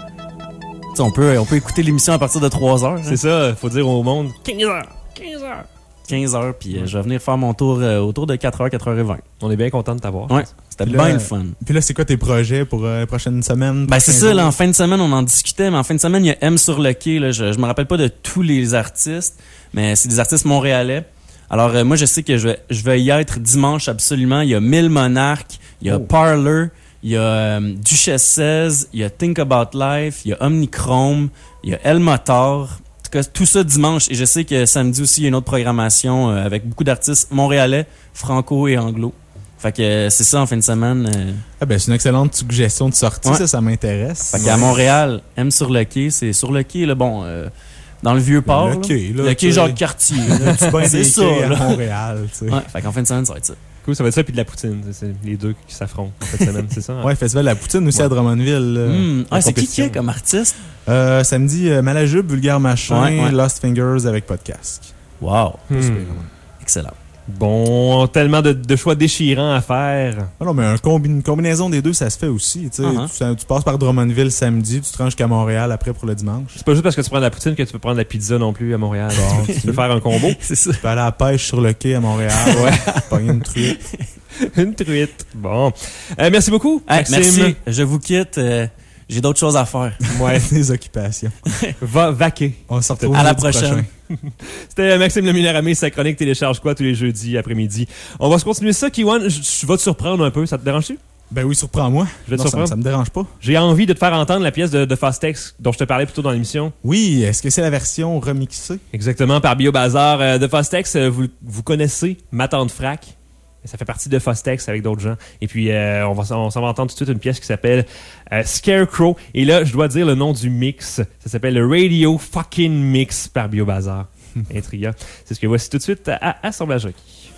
on peut, on peut écouter l'émission à partir de trois heures.
C'est hein. ça, faut dire au monde quinze heures. quinze heures.
quinze heures, puis euh, je vais venir faire mon tour euh, autour de quatre heures, quatre heures vingt.
On est bien content de t'avoir.
Ouais, c'était bien le fun.
Puis là, c'est quoi tes projets pour euh, les prochaines semaines?
Ben, c'est ça, là, en fin de semaine, on en discutait, mais en fin de semaine, il y a M sur le quai, là, je, je me rappelle pas de tous les artistes, mais c'est des artistes montréalais. Alors, euh, moi, je sais que je vais, je vais y être dimanche absolument. Il y a Mille Monarques, il y a oh. Parler, il y a euh, Duchesse seize, il y a Think About Life, il y a Omnichrome, il y a El Motor. En tout cas, tout ça dimanche. Et je sais que samedi aussi, il y a une autre programmation euh, avec beaucoup d'artistes montréalais, franco et anglo. Fait que euh, c'est ça en fin de semaine. Euh...
Ah ben, c'est une excellente suggestion de sortie, ouais. ça, ça m'intéresse.
Fait ouais. qu'à Montréal, M sur le quai, c'est sur le quai, là, bon... Euh, dans le vieux port. Le quai, là. Le quai Jacques-Cartier.
C'est ça, là. À Montréal, tu sais.
Ouais, fait qu'en fin de semaine, ça va être ça.
Cool, ça va être ça, puis de la poutine. C'est les deux qui s'affrontent en fin de semaine, c'est ça? Hein?
Ouais, Festival de la poutine aussi ouais. à Drummondville.
Mmh. Ah, c'est qui qui est comme artiste?
Euh, samedi, euh, Malajube, Vulgaire Machin, ouais, ouais. Lost Fingers avec Podcast.
Wow.
Mmh.
Excellent.
Bon, tellement de, de choix déchirants à faire.
Ah non, mais un combi une combinaison des deux, ça se fait aussi. Tu sais, uh-huh. tu, tu passes par Drummondville samedi, tu te rends jusqu'à Montréal après pour le dimanche.
C'est pas juste parce que tu prends de la poutine que tu peux prendre de la pizza non plus à Montréal. Bon, tu peux faire un combo.
C'est ça.
Tu peux aller à la pêche sur le quai à Montréal. Ouais. Pogner une truite.
Une truite. Bon. Euh, merci beaucoup.
Hey, merci. Je vous quitte. Euh, j'ai d'autres choses à faire.
Ouais. Des occupations.
Va vaquer.
On se retrouve
à la prochaine.
C'était Maxime Lemillard-Ramé, sa chronique Télécharge quoi tous les jeudis après-midi. On va se continuer ça, Kiwan. Je, je vais te surprendre un peu. Ça te dérange-tu?
Ben oui, surprends-moi.
Je vais te
non,
surprendre.
Ça, ça me dérange pas.
J'ai envie de te faire entendre la pièce de, de Fostex dont je te parlais plus tôt dans l'émission.
Oui, est-ce que c'est la version remixée?
Exactement, par BioBazar. Euh, de Fostex, euh, vous, vous connaissez Ma Tante Frac. Ça fait partie de Fostex avec d'autres gens. Et puis, euh, on, va, on s'en va entendre tout de suite une pièce qui s'appelle euh, Scarecrow. Et là, je dois dire le nom du mix. Ça s'appelle le Radio Fucking Mix par BioBazar. Intriguant. C'est ce que voici tout de suite à Assemblage requis.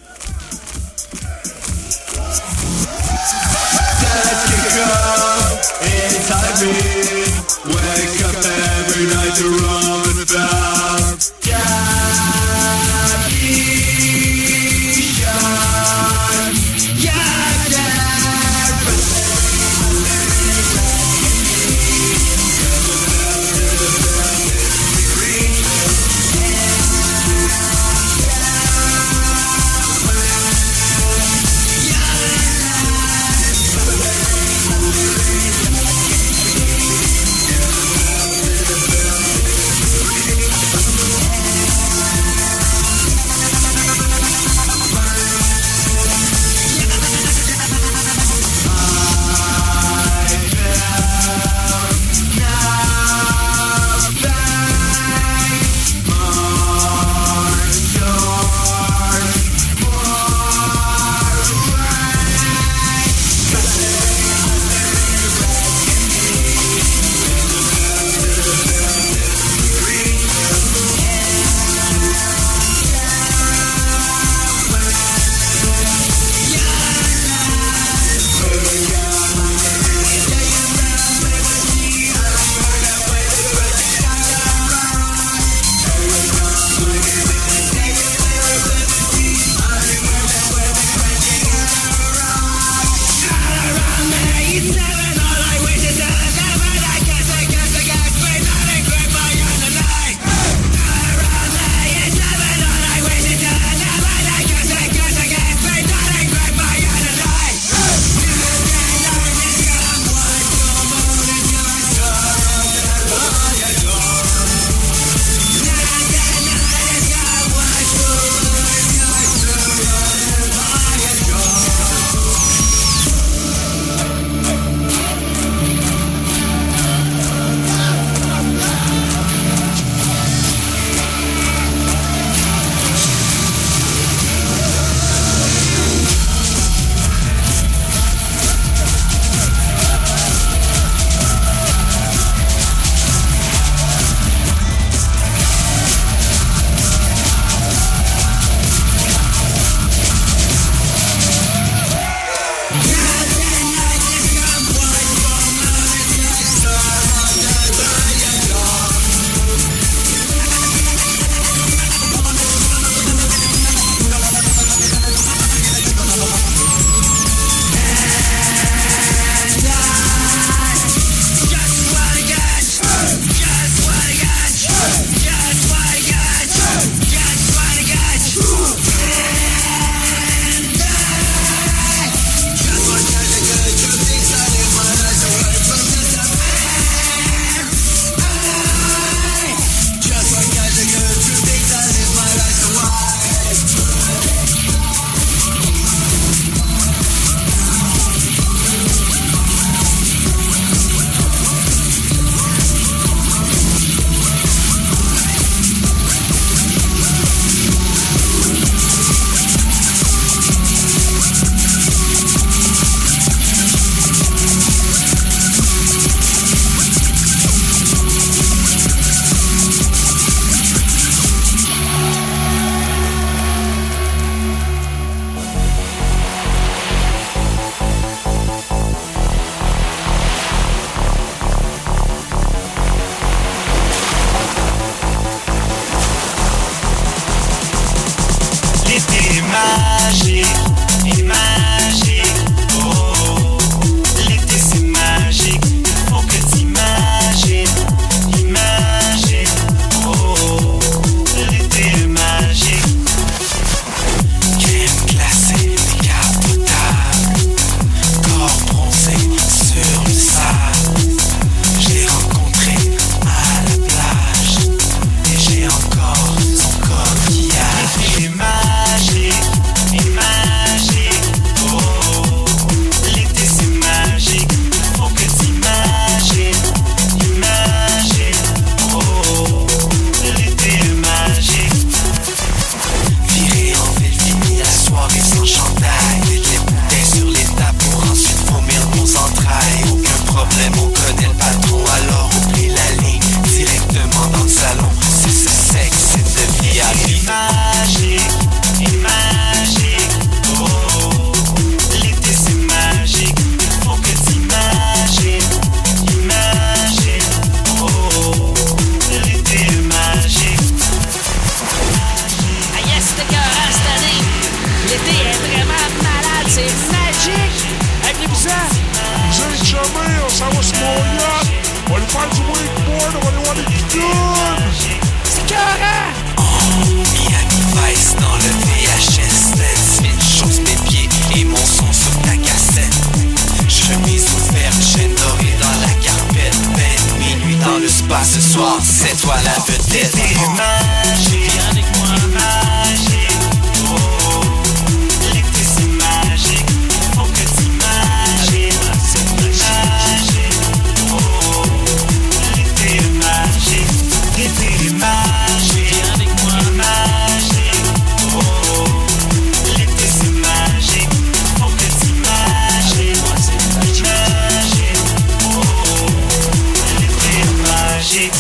c'est magique! Appelez-vous-ça!
Vous êtes jamais, on s'en va sur mon yacht! On va aller faire du wakeboard, on va aller voir les pitounes!
C'est carré!
Miami Vice dans le V H S sept. Chausse mes pieds et mon son sur ta cassette. Chemise ouverte, chaîne dorée dans la carpette. Ben minuit dans le spa ce soir, c'est toi la vedette. T'es magique, viens avec moi magique. Oh, l'été c'est magique, faut que t'imagines. C'est magique, oh, l'été est magique. L'été est magique, viens avec moi magique. Oh, l'été c'est magique, faut que t'imagines. C'est magique, oh, l'été est magique.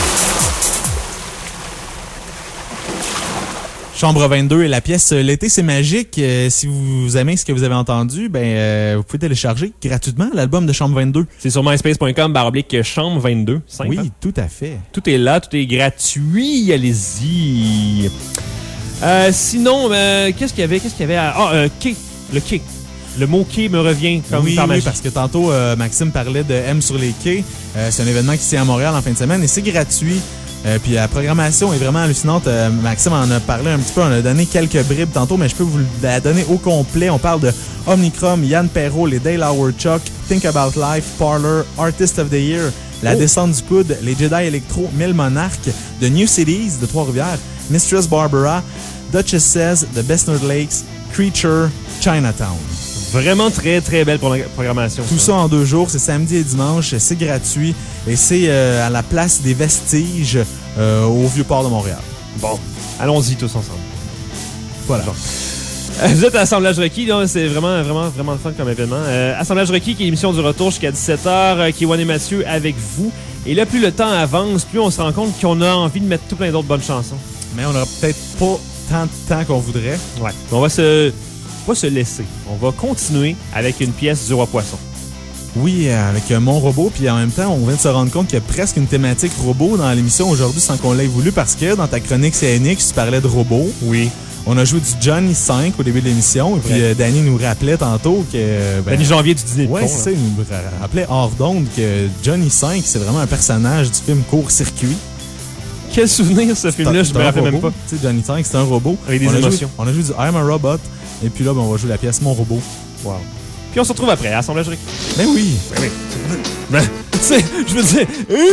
Chambre vingt-deux et la pièce euh, L'été, c'est magique. Euh, si vous aimez ce que vous avez entendu, ben, euh, vous pouvez télécharger gratuitement l'album de Chambre vingt-deux.
C'est sur myspace point com, barre oblique Chambre vingt-deux. Simple,
oui,
hein?
tout à fait.
Tout est là, tout est gratuit. Allez-y. Euh, sinon, euh, qu'est-ce qu'il y avait? Qu'est-ce qu'il y avait? À... Ah, euh, quai. Le quai. Le mot quai me revient comme
oui,
par magie.
Oui, parce que tantôt, euh, Maxime parlait de M sur les quais. Euh, c'est un événement qui se tient à Montréal en fin de semaine et c'est gratuit. Euh, puis la programmation est vraiment hallucinante. Euh, Maxime en a parlé un petit peu, on a donné quelques bribes tantôt, mais je peux vous la donner au complet. On parle de Omnicrom, Yann Perrault, les Dale Howard Chuck, Think About Life, Parler, Artist of the Year, La oh. Descente du Coude, les Jedi Electro, Mille Monarques, The New Cities de Trois-Rivières, Mistress Barbara, Duchess Says, The Best Nerd Lakes, Creature, Chinatown.
Vraiment très, très belle programmation.
Tout ça, ça en deux jours. C'est samedi et dimanche. C'est gratuit. Et c'est euh, à la place des Vestiges euh, au Vieux-Port de Montréal.
Bon, allons-y tous ensemble.
Voilà.
Bon. Euh, vous êtes à Assemblage Requis. Là, c'est vraiment, vraiment, vraiment le fun comme événement. Euh, Assemblage Requis, qui est l'émission du retour jusqu'à dix-sept heures. Euh, Kiwan et Mathieu avec vous. Et là, plus le temps avance, plus on se rend compte qu'on a envie de mettre tout plein d'autres bonnes chansons.
Mais on n'aura peut-être pas tant de temps qu'on voudrait.
Ouais. On va se... pas se laisser. On va continuer avec une pièce du Roi Poisson.
Oui, avec Mon Robot, puis en même temps, on vient de se rendre compte qu'il y a presque une thématique robot dans l'émission aujourd'hui sans qu'on l'ait voulu, parce que dans ta chronique C N X, tu parlais de robots.
Oui.
On a joué du Johnny cinq au début de l'émission, et puis ouais. euh, Danny nous rappelait tantôt que...
Ben, Danny Janvier du dîner de
ouais,
con.
Oui, c'est ça, il nous rappelait hors d'onde que Johnny cinq, c'est vraiment un personnage du film Court-Circuit.
Quel souvenir, ce film-là, je me rappelle même pas.
Tu sais, Johnny cinq, c'est un robot.
Avec des
on
émotions.
A joué, on a joué du I'm a Robot, et puis là, ben, on va jouer la pièce Mon Robot.
Wow. Puis on se retrouve après, à Assemblage Requis.
Ben oui.
Ben oui. Ben, tu sais, je veux dire...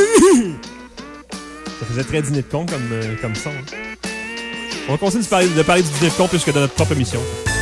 Ça faisait très dîner de con comme, euh, comme son. Hein. On va continuer de parler, de parler du dîner de con plus que de notre propre émission.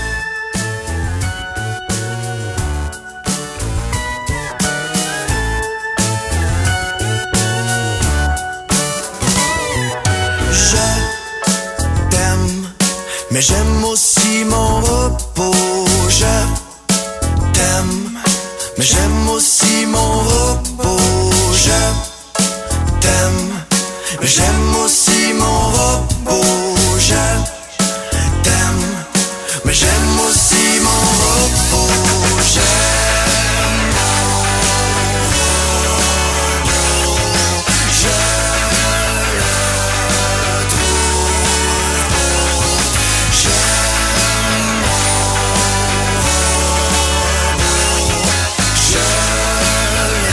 Je t'aime, mais j'aime aussi mon repos. Je t'aime, mais j'aime aussi mon repos. Je t'aime, mais j'aime aussi mon repos. Je t'aime, mais j'aime aussi mon repos. J'aime mon repos. Je le trouve beau. J'aime mon repos. Je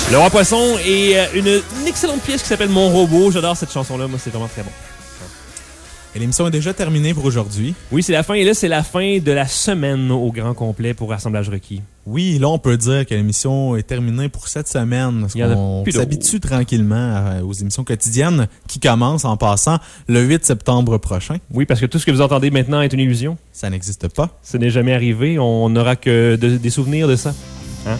Le Roi Poisson et euh, une, une excellente pièce qui s'appelle Mon Robot. J'adore cette chanson-là. Moi, c'est vraiment très bon.
Et l'émission est déjà terminée pour aujourd'hui.
Oui, c'est la fin. Et là, c'est la fin de la semaine au grand complet pour Assemblage requis.
Oui, là, on peut dire que l'émission est terminée pour cette semaine. Parce qu'on s'habitue tranquillement à, aux émissions quotidiennes qui commencent en passant le huit septembre prochain.
Oui, parce que tout ce que vous entendez maintenant est une illusion.
Ça n'existe pas.
Ce n'est jamais arrivé. On n'aura que de, des souvenirs de ça. Hein?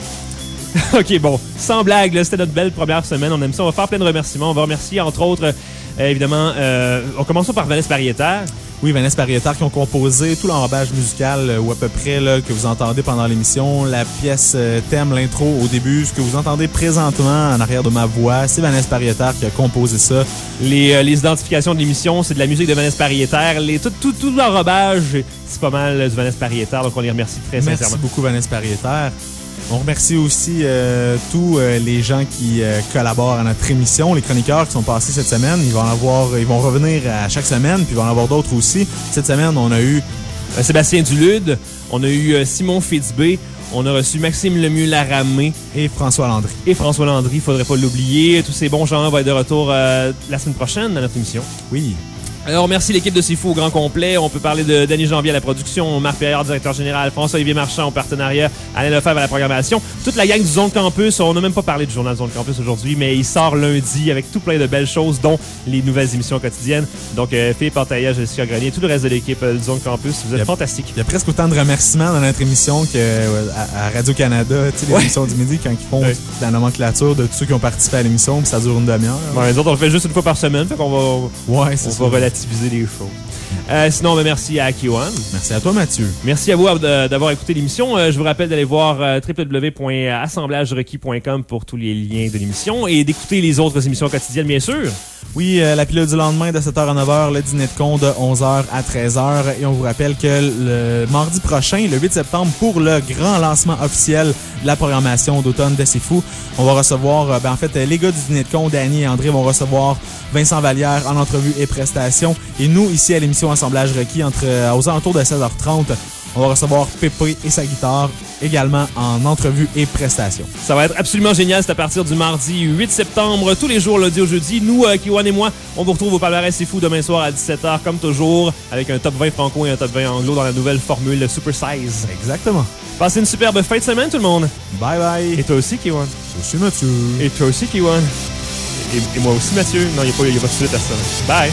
OK, bon, sans blague, là, c'était notre belle première semaine. On aime ça. On va faire plein de remerciements. On va remercier, entre autres, euh, évidemment, euh, on commence par Vanessa Pariétaire.
Oui, Vanessa Pariétaire qui ont composé tout l'enrobage musical euh, ou à peu près là, que vous entendez pendant l'émission. La pièce euh, thème, l'intro au début, ce que vous entendez présentement en arrière de ma voix, c'est Vanessa Pariétaire qui a composé ça.
Les, euh, les identifications de l'émission, c'est de la musique de Vanessa Pariétaire. Les, tout, tout, tout l'enrobage, c'est pas mal du Vanessa Pariétaire, donc on les remercie très
Merci
sincèrement.
Merci beaucoup, Vanessa Pariétaire. On remercie aussi euh, tous euh, les gens qui euh, collaborent à notre émission, les chroniqueurs qui sont passés cette semaine. Ils vont en avoir, ils vont revenir à chaque semaine, puis il va en avoir d'autres aussi. Cette semaine, on a eu
euh, Sébastien Dulude, on a eu euh, Simon Fitzbé, on a reçu Maxime Lemieux-Laramé
et François Landry.
Et François Landry, il faudrait pas l'oublier. Tous ces bons gens vont être de retour euh, la semaine prochaine dans notre émission.
Oui.
Alors, merci l'équipe de C'est Fou au grand complet. On peut parler de Danny Janvier à la production, Marc Perriard, directeur général, François-Olivier Marchand au partenariat, Alain Lefebvre à la programmation. Toute la gang du Zone Campus. On n'a même pas parlé du journal Zone Campus aujourd'hui, mais il sort lundi avec tout plein de belles choses, dont les nouvelles émissions quotidiennes. Donc, euh, Philippe Antaïa, Jessica Grenier, tout le reste de l'équipe euh, du Zone Campus. Vous êtes fantastiques.
Il y a presque autant de remerciements dans notre émission qu'à euh, à Radio-Canada, tu sais, les ouais. émissions du midi, quand ils font ouais. la nomenclature de tous ceux qui ont participé à l'émission, puis ça dure une demi-heure.
Ouais, les autres, on le fait juste une fois par semaine, fait qu'on va,
ouais,
on va relativiser les choses. Euh, sinon, ben, merci à Kiwan.
Merci à toi, Mathieu.
Merci à vous euh, d'avoir écouté l'émission. Euh, je vous rappelle d'aller voir euh, w w w point assemblage requis point com pour tous les liens de l'émission et d'écouter les autres émissions quotidiennes, bien sûr.
Oui, euh, la pilule du lendemain de sept heures à neuf heures, le dîner de con de onze heures à treize heures. Et on vous rappelle que le mardi prochain, le huit septembre, pour le grand lancement officiel de la programmation d'automne de C'est Fou, on va recevoir, euh, ben, en fait, les gars du dîner de con, Danny et André, vont recevoir Vincent Vallière en entrevue et prestation. Et nous, ici à l'émission Assemblage requis, entre, euh, aux alentours de seize heures trente, on va recevoir Pépé et sa guitare, également en entrevue et prestation.
Ça va être absolument génial. C'est à partir du mardi huit septembre, tous les jours, lundi au jeudi. Nous, euh, Kiwan et moi, on vous retrouve au palmarès C'est Fou demain soir à dix-sept heures, comme toujours, avec un top vingt franco et un top vingt anglo dans la nouvelle formule Super Size.
Exactement.
Passez une superbe fin de semaine, tout le monde.
Bye bye.
Et toi aussi, Kiwan.
Toi aussi, Mathieu.
Et toi aussi, Kiwan. Et, et moi aussi, Mathieu. Non, il n'y a pas, y a pas de suite à ça. Bye.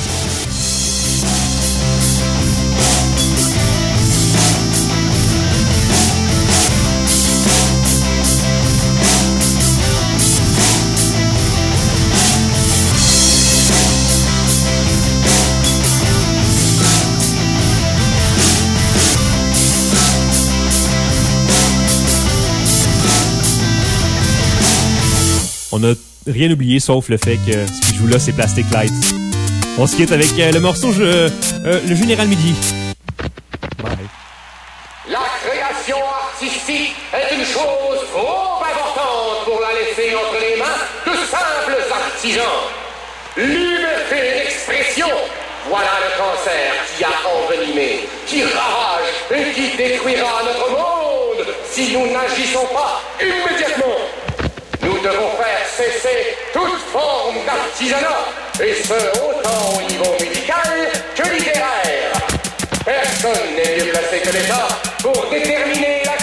On n'a rien oublié sauf le fait que ce qui joue là, c'est Plastic Lights. On se quitte avec euh, le morceau je, euh, Le Général Midi.
Bye.
La création artistique est une chose trop importante pour la laisser entre les mains de simples artisans. Liberté d'expression, voilà le cancer qui a envenimé, qui rage et qui détruira notre monde si nous n'agissons pas immédiatement. Nous devons faire cesser toute forme d'artisanat, et ce, autant au niveau musical que littéraire. Personne n'est mieux placé que l'État pour déterminer la